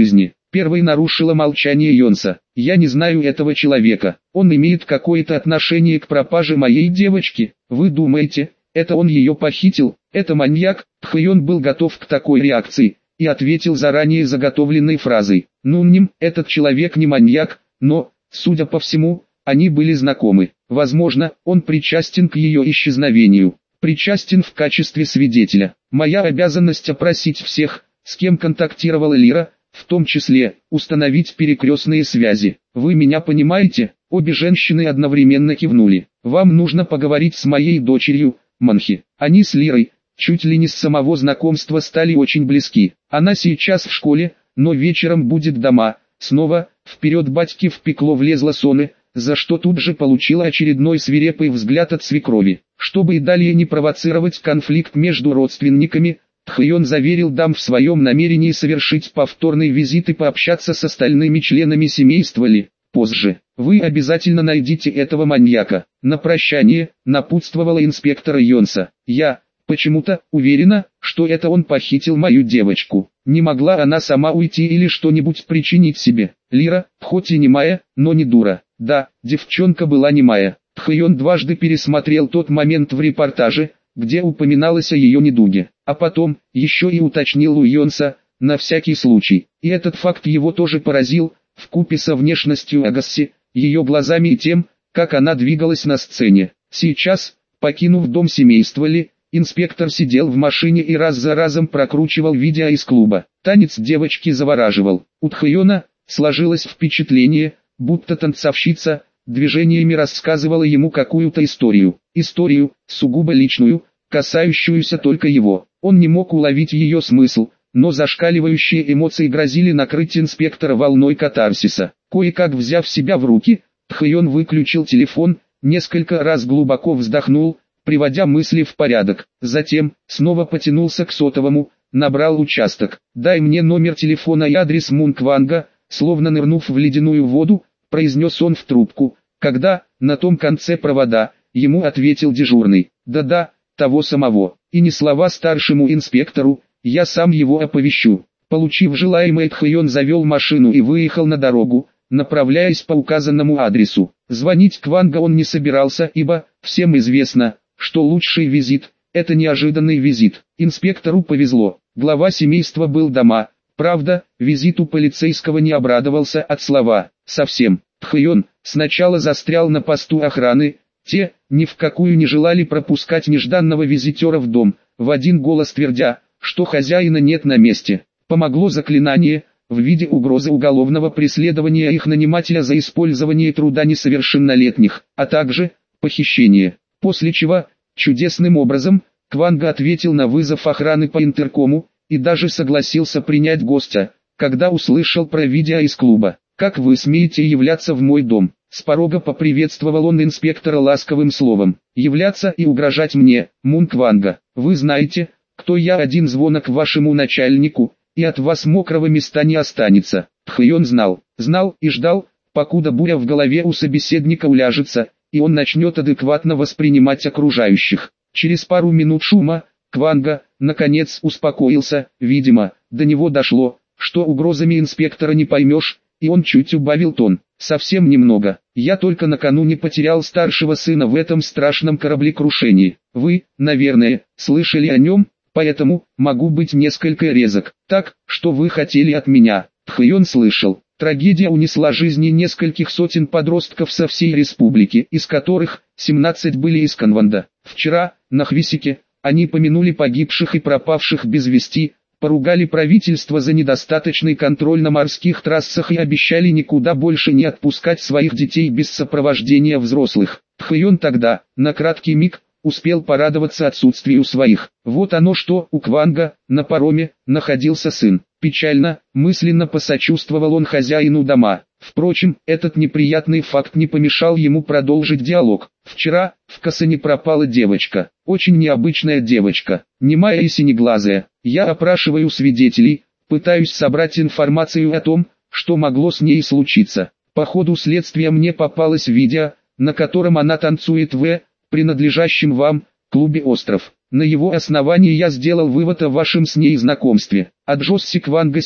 Первой нарушила молчание Йонса. Я не знаю этого человека. Он имеет какое-то отношение к пропаже моей девочки. Вы думаете, это он ее похитил? Это маньяк? Тхён был готов к такой реакции и ответил заранее заготовленной фразой. Нунним, этот человек не маньяк, но, судя по всему, они были знакомы. Возможно, он причастен к ее исчезновению. Причастен в качестве свидетеля. Моя обязанность опросить всех, с кем контактировала Лира, в том числе, установить перекрестные связи. Вы меня понимаете? Обе женщины одновременно кивнули. Вам нужно поговорить с моей дочерью, Манхи. Они с Лирой, чуть ли не с самого знакомства стали очень близки. Она сейчас в школе, но вечером будет дома. Снова, вперед батьки в пекло влезла Соны, за что тут же получила очередной свирепый взгляд от свекрови. Чтобы и далее не провоцировать конфликт между родственниками, Тхён заверил дам в своем намерении совершить повторный визит и пообщаться с остальными членами семейства Ли. Позже, вы обязательно найдите этого маньяка. На прощание, напутствовала инспектора Йонса. Я, почему-то, уверена, что это он похитил мою девочку. Не могла она сама уйти или что-нибудь причинить себе. Лира, хоть и немая, но не дура. Да, девчонка была немая. Тхён дважды пересмотрел тот момент в репортаже, где упоминалось о ее недуге, а потом, еще и уточнил у Йонса, на всякий случай. И этот факт его тоже поразил, вкупе со внешностью Агасси, ее глазами и тем, как она двигалась на сцене. Сейчас, покинув дом семейства Ли, инспектор сидел в машине и раз за разом прокручивал видео из клуба. Танец девочки завораживал. У Тхёна сложилось впечатление, будто танцовщица движениями рассказывала ему какую-то историю. Историю, сугубо личную, касающуюся только его. Он не мог уловить ее смысл, но зашкаливающие эмоции грозили накрыть инспектора волной катарсиса. Кое-как взяв себя в руки, Тхён выключил телефон, несколько раз глубоко вздохнул, приводя мысли в порядок. Затем, снова потянулся к сотовому, набрал участок. «Дай мне номер телефона и адрес Мункванга», словно нырнув в ледяную воду, произнес он в трубку. Когда, на том конце провода, ему ответил дежурный. «Да-да, того самого». И ни слова старшему инспектору, «я сам его оповещу». Получив желаемое, Тхён завел машину и выехал на дорогу, направляясь по указанному адресу. Звонить Кванга он не собирался, ибо, всем известно, что лучший визит – это неожиданный визит. Инспектору повезло, глава семейства был дома. Правда, визиту полицейского не обрадовался от слова «совсем». Тхён сначала застрял на посту охраны, те ни в какую не желали пропускать нежданного визитера в дом, в один голос твердя, что хозяина нет на месте. Помогло заклинание, в виде угрозы уголовного преследования их нанимателя за использование труда несовершеннолетних, а также похищение. После чего, чудесным образом, Кванга ответил на вызов охраны по интеркому и даже согласился принять гостя, когда услышал про видео из клуба. «Как вы смеете являться в мой дом?» С порога поприветствовал он инспектора ласковым словом. «Являться и угрожать мне, Мункванга. Вы знаете, кто я, один звонок вашему начальнику, и от вас мокрого места не останется». Тхён знал и ждал, покуда буря в голове у собеседника уляжется, и он начнет адекватно воспринимать окружающих. Через пару минут шума, Кванга, наконец, успокоился, видимо, до него дошло, что угрозами инспектора не поймешь, и он чуть убавил тон. «Совсем немного. Я только накануне потерял старшего сына в этом страшном кораблекрушении. Вы, наверное, слышали о нем, поэтому могу быть несколько резок. Так, что вы хотели от меня?» Тхён слышал. Трагедия унесла жизни нескольких сотен подростков со всей республики, из которых 17 были из Конванда. Вчера, на Хвисике, они помянули погибших и пропавших без вести, поругали правительство за недостаточный контроль на морских трассах и обещали никуда больше не отпускать своих детей без сопровождения взрослых. Тхён тогда, на краткий миг, успел порадоваться отсутствию своих. Вот оно что, у Кванга, на пароме, находился сын. Печально, мысленно посочувствовал он хозяину дома. Впрочем, этот неприятный факт не помешал ему продолжить диалог. Вчера, в Касане пропала девочка. Очень необычная девочка, немая и синеглазая. Я опрашиваю свидетелей, пытаюсь собрать информацию о том, что могло с ней случиться. По ходу следствия мне попалось видео, на котором она танцует в принадлежащем вам клубе «Остров». На его основании я сделал вывод о вашем с ней знакомстве. От Джосси Квангаси,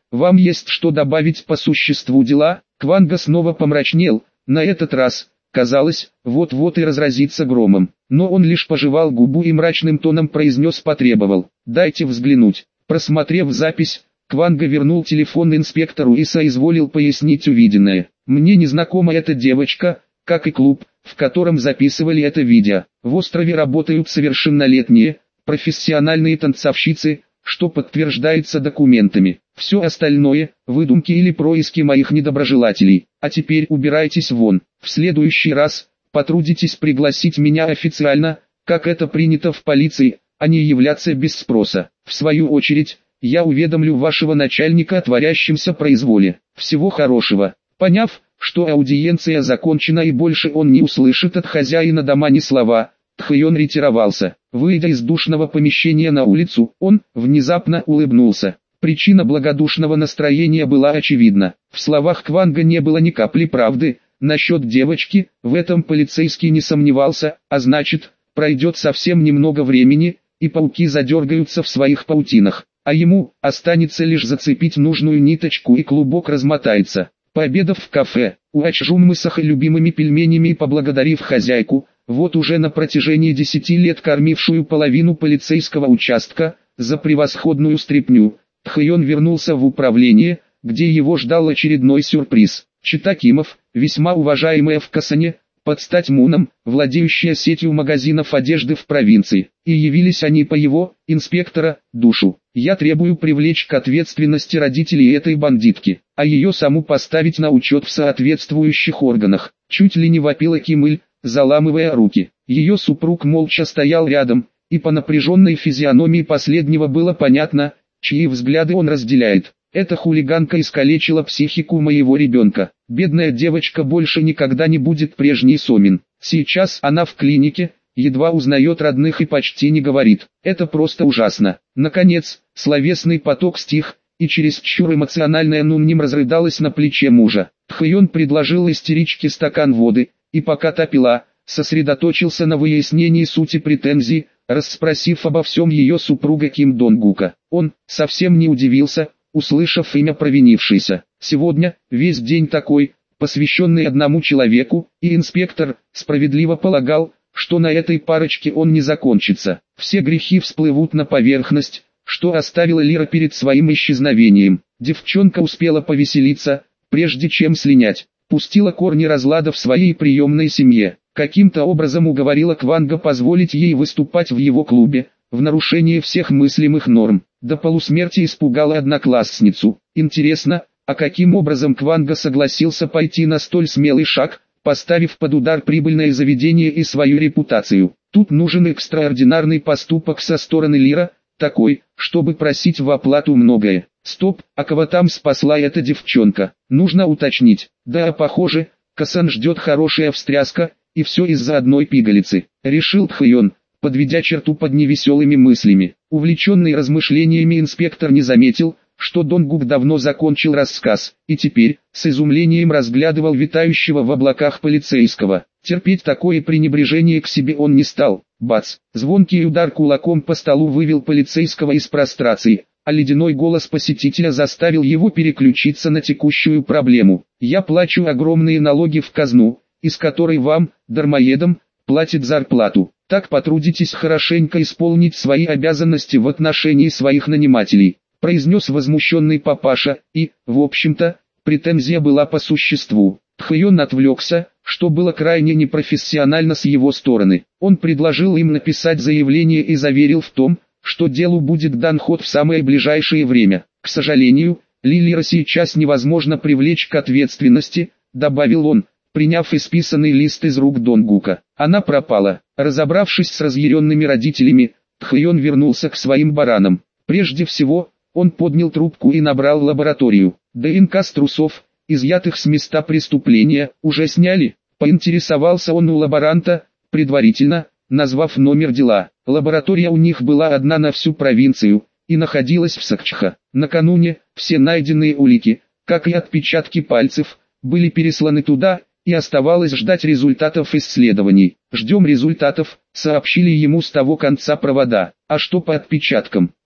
вам есть что добавить по существу дела? Кванга снова помрачнел, на этот раз, казалось, вот-вот и разразится громом. Но он лишь пожевал губу и мрачным тоном потребовал: «Дайте взглянуть». Просмотрев запись, Кванга вернул телефон инспектору и соизволил пояснить увиденное. «Мне незнакома эта девочка, как и клуб, в котором записывали это видео. В острове работают совершеннолетние, профессиональные танцовщицы, что подтверждается документами. Все остальное – выдумки или происки моих недоброжелателей. А теперь убирайтесь вон. В следующий раз потрудитесь пригласить меня официально, как это принято в полиции, а не являться без спроса. В свою очередь, я уведомлю вашего начальника о творящемся произволе. Всего хорошего». Поняв, что аудиенция закончена и больше он не услышит от хозяина дома ни слова, Тхайон ретировался. Выйдя из душного помещения на улицу, он внезапно улыбнулся. Причина благодушного настроения была очевидна. В словах Кванга не было ни капли правды. Насчет девочки, в этом полицейский не сомневался, а значит, пройдет совсем немного времени, и пауки задергаются в своих паутинах. А ему останется лишь зацепить нужную ниточку, и клубок размотается. Пообедав в кафе, у Ачжуммысаха любимыми пельменями и поблагодарив хозяйку, вот уже на протяжении 10 лет кормившую половину полицейского участка, за превосходную стряпню, Тхайон вернулся в управление, где его ждал очередной сюрприз. Читакимов, весьма уважаемая в Касане, под стать Мунам, владеющая сетью магазинов одежды в провинции, и явились они по его, инспектора, душу. «Я требую привлечь к ответственности родителей этой бандитки, а ее саму поставить на учет в соответствующих органах», чуть ли не вопила Кимыль, заламывая руки. Ее супруг молча стоял рядом, и по напряженной физиономии последнего было понятно, чьи взгляды он разделяет. «Эта хулиганка искалечила психику моего ребенка. Бедная девочка больше никогда не будет прежней Сомин. Сейчас она в клинике, едва узнает родных и почти не говорит. Это просто ужасно». Наконец, словесный поток стих, и чересчур эмоциональная Нунним разрыдалась на плече мужа. Тхайон предложил истеричке стакан воды, и пока та пила, сосредоточился на выяснении сути претензий, расспросив обо всем ее супруга Ким Донгука. Он совсем не удивился, услышав имя провинившейся. Сегодня весь день такой, посвященный одному человеку, и инспектор справедливо полагал, что на этой парочке он не закончится. Все грехи всплывут на поверхность, что оставила Лира перед своим исчезновением. Девчонка успела повеселиться, прежде чем слинять. Пустила корни разлада в своей приемной семье. Каким-то образом уговорила Кванга позволить ей выступать в его клубе, в нарушение всех мыслимых норм. До полусмерти испугала одноклассницу. Интересно, а каким образом Кванга согласился пойти на столь смелый шаг, поставив под удар прибыльное заведение и свою репутацию? Тут нужен экстраординарный поступок со стороны Лира, такой, чтобы просить в оплату многое. Стоп, а кого там спасла эта девчонка? Нужно уточнить. Да, похоже, Касан ждет хорошая встряска, и все из-за одной пигалицы, решил Тхайон, подведя черту под невеселыми мыслями. Увлеченный размышлениями инспектор не заметил, что Донгук давно закончил рассказ, и теперь, с изумлением разглядывал витающего в облаках полицейского. Терпеть такое пренебрежение к себе он не стал. Бац! Звонкий удар кулаком по столу вывел полицейского из прострации, а ледяной голос посетителя заставил его переключиться на текущую проблему. «Я плачу огромные налоги в казну, из которой вам, дармоедам, платит зарплату. Так потрудитесь хорошенько исполнить свои обязанности в отношении своих нанимателей», произнес возмущенный папаша, и, в общем-то, претензия была по существу. Тхайон отвлекся, что было крайне непрофессионально с его стороны. Он предложил им написать заявление и заверил в том, что делу будет дан ход в самое ближайшее время. «К сожалению, Лилира сейчас невозможно привлечь к ответственности», добавил он, приняв исписанный лист из рук Донгука. Она пропала. Разобравшись с разъяренными родителями, Тхайон вернулся к своим баранам. Прежде всего, он поднял трубку и набрал лабораторию. ДНК с трусов, изъятых с места преступления, уже сняли. Поинтересовался он у лаборанта, предварительно, назвав номер дела. Лаборатория у них была одна на всю провинцию, и находилась в Сакчха. Накануне, все найденные улики, как и отпечатки пальцев, были пересланы туда, и оставалось ждать результатов исследований. «Ждем результатов», сообщили ему с того конца провода. «А что по отпечаткам?»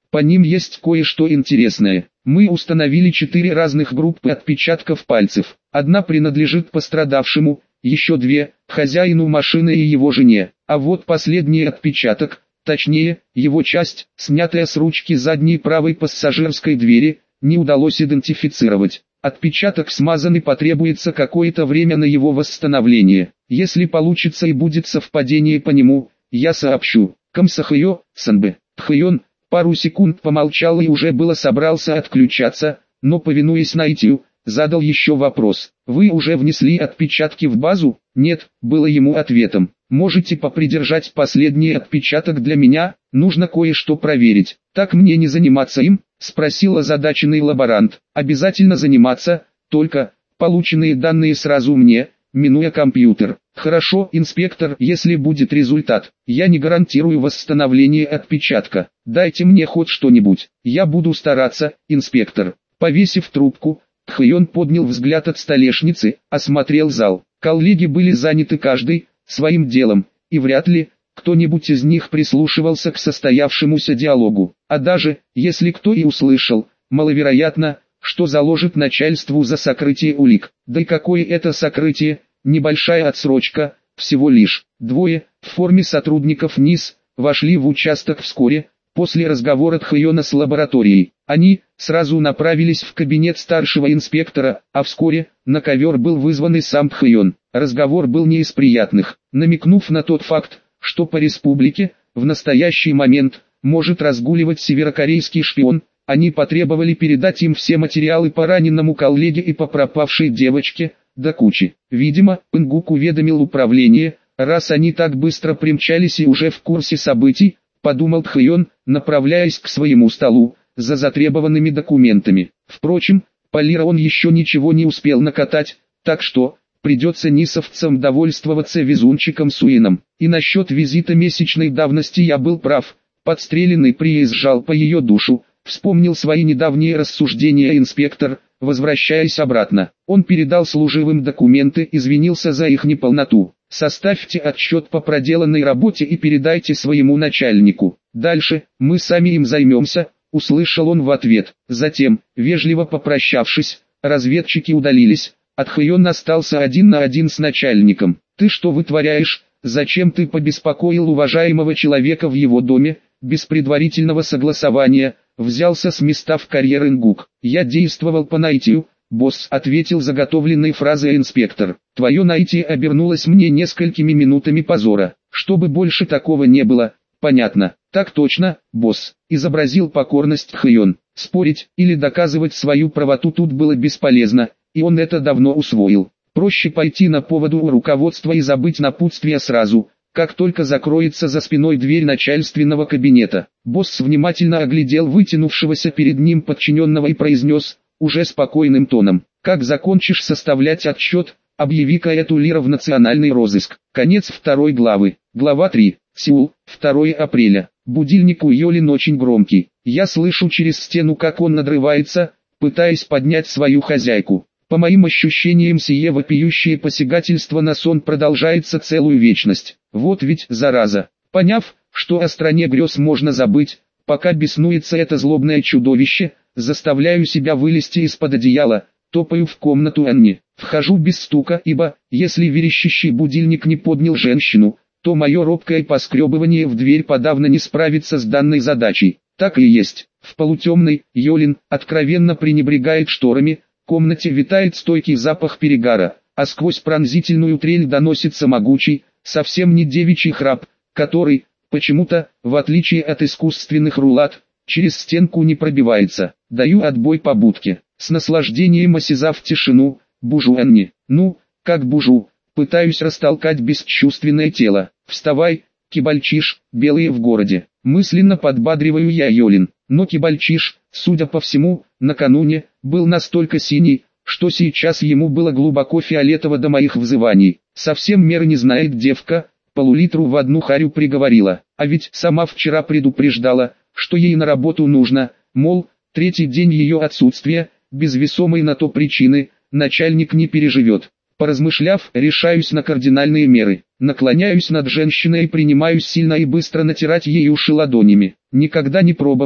По ним есть кое-что интересное. Мы установили 4 разных группы отпечатков пальцев. Одна принадлежит пострадавшему, еще 2 – хозяину машины и его жене. А вот последний отпечаток, точнее, его часть, снятая с ручки задней правой пассажирской двери, не удалось идентифицировать. Отпечаток смазан и потребуется какое-то время на его восстановление. Если получится и будет совпадение по нему, я сообщу. Камсахайо, Санбе. Тхайон пару секунд помолчал и уже было собрался отключаться, но, повинуясь наитию, задал еще вопрос. Вы уже внесли отпечатки в базу? Нет, было ему ответом. Можете попридержать последний отпечаток для меня, нужно кое-что проверить. Так мне не заниматься им? Спросил озадаченный лаборант. Обязательно заниматься, только полученные данные сразу мне, минуя компьютер. Хорошо, инспектор, если будет результат, я не гарантирую восстановление отпечатка. Дайте мне хоть что-нибудь. Я буду стараться, инспектор. Повесив трубку, Тхайон поднял взгляд от столешницы, осмотрел зал. Коллеги были заняты каждый своим делом, и вряд ли кто-нибудь из них прислушивался к состоявшемуся диалогу. А даже, если кто и услышал, маловероятно, что заложит начальству за сокрытие улик. Да и какое это сокрытие, небольшая отсрочка, всего лишь. 2 в форме сотрудников НИС вошли в участок вскоре, после разговора Тхайона с лабораторией. Они сразу направились в кабинет старшего инспектора, а вскоре на ковер был вызван и сам Тхайон. Разговор был не из приятных, намекнув на тот факт, что по республике, в настоящий момент, может разгуливать северокорейский шпион. Они потребовали передать им все материалы по раненому коллеге и по пропавшей девочке, до кучи. Видимо, Пынгук уведомил управление, раз они так быстро примчались и уже в курсе событий, подумал Тхайон, направляясь к своему столу, за затребованными документами. Впрочем, по Лира он еще ничего не успел накатать, так что придется нисовцам довольствоваться везунчиком Суином. И насчет визита месячной давности я был прав, подстреленный приезжал по ее душу. Вспомнил свои недавние рассуждения инспектор, возвращаясь обратно. Он передал служивым документы, извинился за их неполноту. Составьте отчет по проделанной работе и передайте своему начальнику. Дальше, мы сами им займемся, услышал он в ответ. Затем, вежливо попрощавшись, разведчики удалились, а Тхайон остался один на один с начальником. Ты что вытворяешь? Зачем ты побеспокоил уважаемого человека в его доме, без предварительного согласования? Взялся с места в карьер Ингук. Я действовал по наитию, босс, ответил заготовленной фразой инспектор. Твое наитие обернулось мне несколькими минутами позора. Чтобы больше такого не было, понятно. Так точно, босс, изобразил покорность Тхайон. Спорить или доказывать свою правоту тут было бесполезно, и он это давно усвоил. Проще пойти на поводу у руководства и забыть напутствие сразу, как только закроется за спиной дверь начальственного кабинета. Босс внимательно оглядел вытянувшегося перед ним подчиненного и произнес, уже спокойным тоном: «Как закончишь составлять отчет, объяви-ка эту Лира в национальный розыск». Конец 2 главы. Глава 3. Сеул, 2 апреля. Будильник у Йолин очень громкий. Я слышу через стену, как он надрывается, пытаясь поднять свою хозяйку. По моим ощущениям, сие вопиющее посягательство на сон продолжается целую вечность. Вот ведь зараза. Поняв, что о стране грез можно забыть, пока беснуется это злобное чудовище, заставляю себя вылезти из-под одеяла, топаю в комнату Анни. Вхожу без стука, ибо, если верещащий будильник не поднял женщину, то мое робкое поскребывание в дверь подавно не справится с данной задачей. Так и есть. В полутемной, Йолин, откровенно пренебрегает шторами, в комнате витает стойкий запах перегара, а сквозь пронзительную трель доносится могучий, совсем не девичий храп, который, почему-то, в отличие от искусственных рулат, через стенку не пробивается. Даю отбой по будке. С наслаждением осязав тишину, бужу Анни. Ну, как бужу, пытаюсь растолкать бесчувственное тело. Вставай, кибальчиш, белые в городе. Мысленно подбадриваю я Йолин. Но кибальчиш, судя по всему, накануне, был настолько синий, что сейчас ему было глубоко фиолетово до моих взываний. Совсем меры не знает девка, полулитру в одну харю приговорила. А ведь сама вчера предупреждала, что ей на работу нужно, мол, 3-й день ее отсутствия, без весомой на то причины, начальник не переживет. Поразмышляв, решаюсь на кардинальные меры. Наклоняюсь над женщиной и принимаюсь сильно и быстро натирать ей уши ладонями. Никогда не пробовал,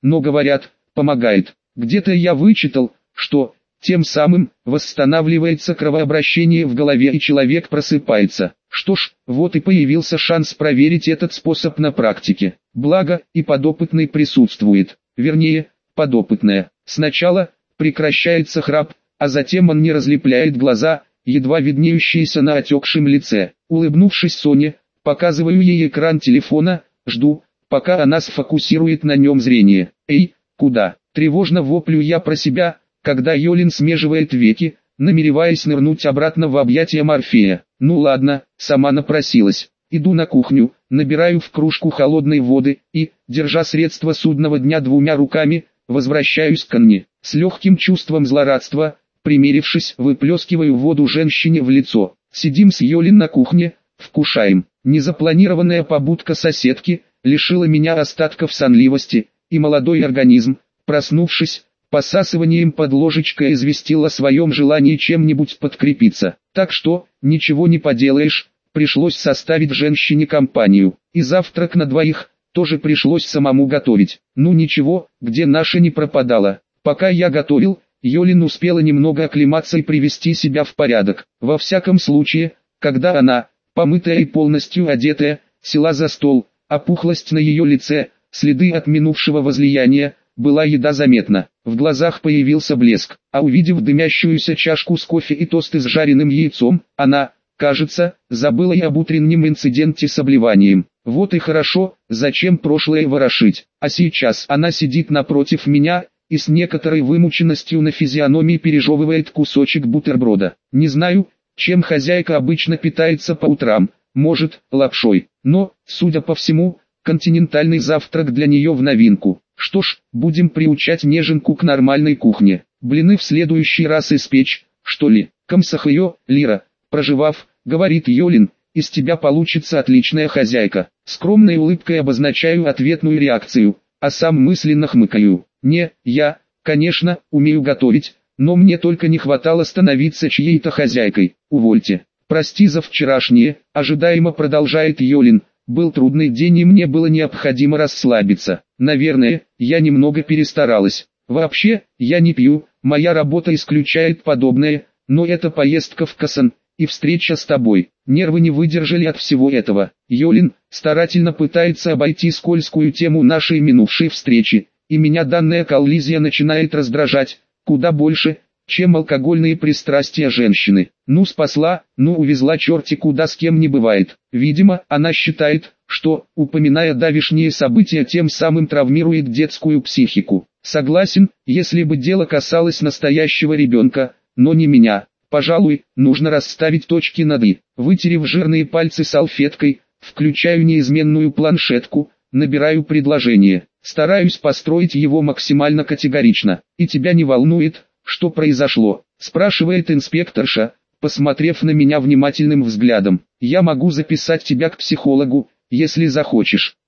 но говорят, помогает. Где-то я вычитал, что тем самым восстанавливается кровообращение в голове и человек просыпается. Что ж, вот и появился шанс проверить этот способ на практике. Благо, и подопытный присутствует. Вернее, подопытная. Сначала прекращается храп, а затем он не разлепляет глаза, едва виднеющиеся на отекшем лице. Улыбнувшись Соне, показываю ей экран телефона, жду, пока она сфокусирует на нем зрение. «Эй, куда?» Тревожно воплю я про себя, когда Йолин смеживает веки, намереваясь нырнуть обратно в объятия Морфея. Ну ладно, сама напросилась. Иду на кухню, набираю в кружку холодной воды и, держа средства судного дня двумя руками, возвращаюсь к Анне. С легким чувством злорадства, примерившись, выплескиваю воду женщине в лицо. Сидим с Йолин на кухне, вкушаем. Незапланированная побудка соседки лишила меня остатков сонливости, и молодой организм, проснувшись, посасыванием под ложечкой известил о своем желании чем-нибудь подкрепиться. Так что, ничего не поделаешь, пришлось составить женщине компанию. И завтрак на двоих тоже пришлось самому готовить. Ну ничего, где наша не пропадала. Пока я готовил, Йолин успела немного оклематься и привести себя в порядок. Во всяком случае, когда она, помытая и полностью одетая, села за стол, опухлость на ее лице, следы от минувшего возлияния, была едва заметна. В глазах появился блеск, а увидев дымящуюся чашку с кофе и тосты с жареным яйцом, она, кажется, забыла и об утреннем инциденте с обливанием. Вот и хорошо, зачем прошлое ворошить. А сейчас она сидит напротив меня и с некоторой вымученностью на физиономии пережевывает кусочек бутерброда. Не знаю, чем хозяйка обычно питается по утрам, может, лапшой, но, судя по всему, континентальный завтрак для нее в новинку. Что ж, будем приучать неженку к нормальной кухне. Блины в следующий раз испечь, что ли? Камсах ее, Лира, проживав, говорит Йолин, из тебя получится отличная хозяйка. Скромной улыбкой обозначаю ответную реакцию, а сам мысленно хмыкаю. Не, я, конечно, умею готовить, но мне только не хватало становиться чьей-то хозяйкой. Увольте. Прости за вчерашнее, ожидаемо продолжает Йолин. Был трудный день и мне было необходимо расслабиться. Наверное, я немного перестаралась. Вообще, я не пью, моя работа исключает подобное, но эта поездка в Касан и встреча с тобой, нервы не выдержали от всего этого. Йолин старательно пытается обойти скользкую тему нашей минувшей встречи, и меня данная коллизия начинает раздражать, куда больше, чем алкогольные пристрастия женщины. Ну спасла, ну увезла черти куда с кем не бывает. Видимо, она считает, что, упоминая давешние события, тем самым травмирует детскую психику. Согласен, если бы дело касалось настоящего ребенка, но не меня. Пожалуй, нужно расставить точки над «и». Вытерев жирные пальцы салфеткой, включаю неизменную планшетку, набираю предложение. Стараюсь построить его максимально категорично. «И тебя не волнует, что произошло?» – спрашивает инспекторша, посмотрев на меня внимательным взглядом. «Я могу записать тебя к психологу, если захочешь».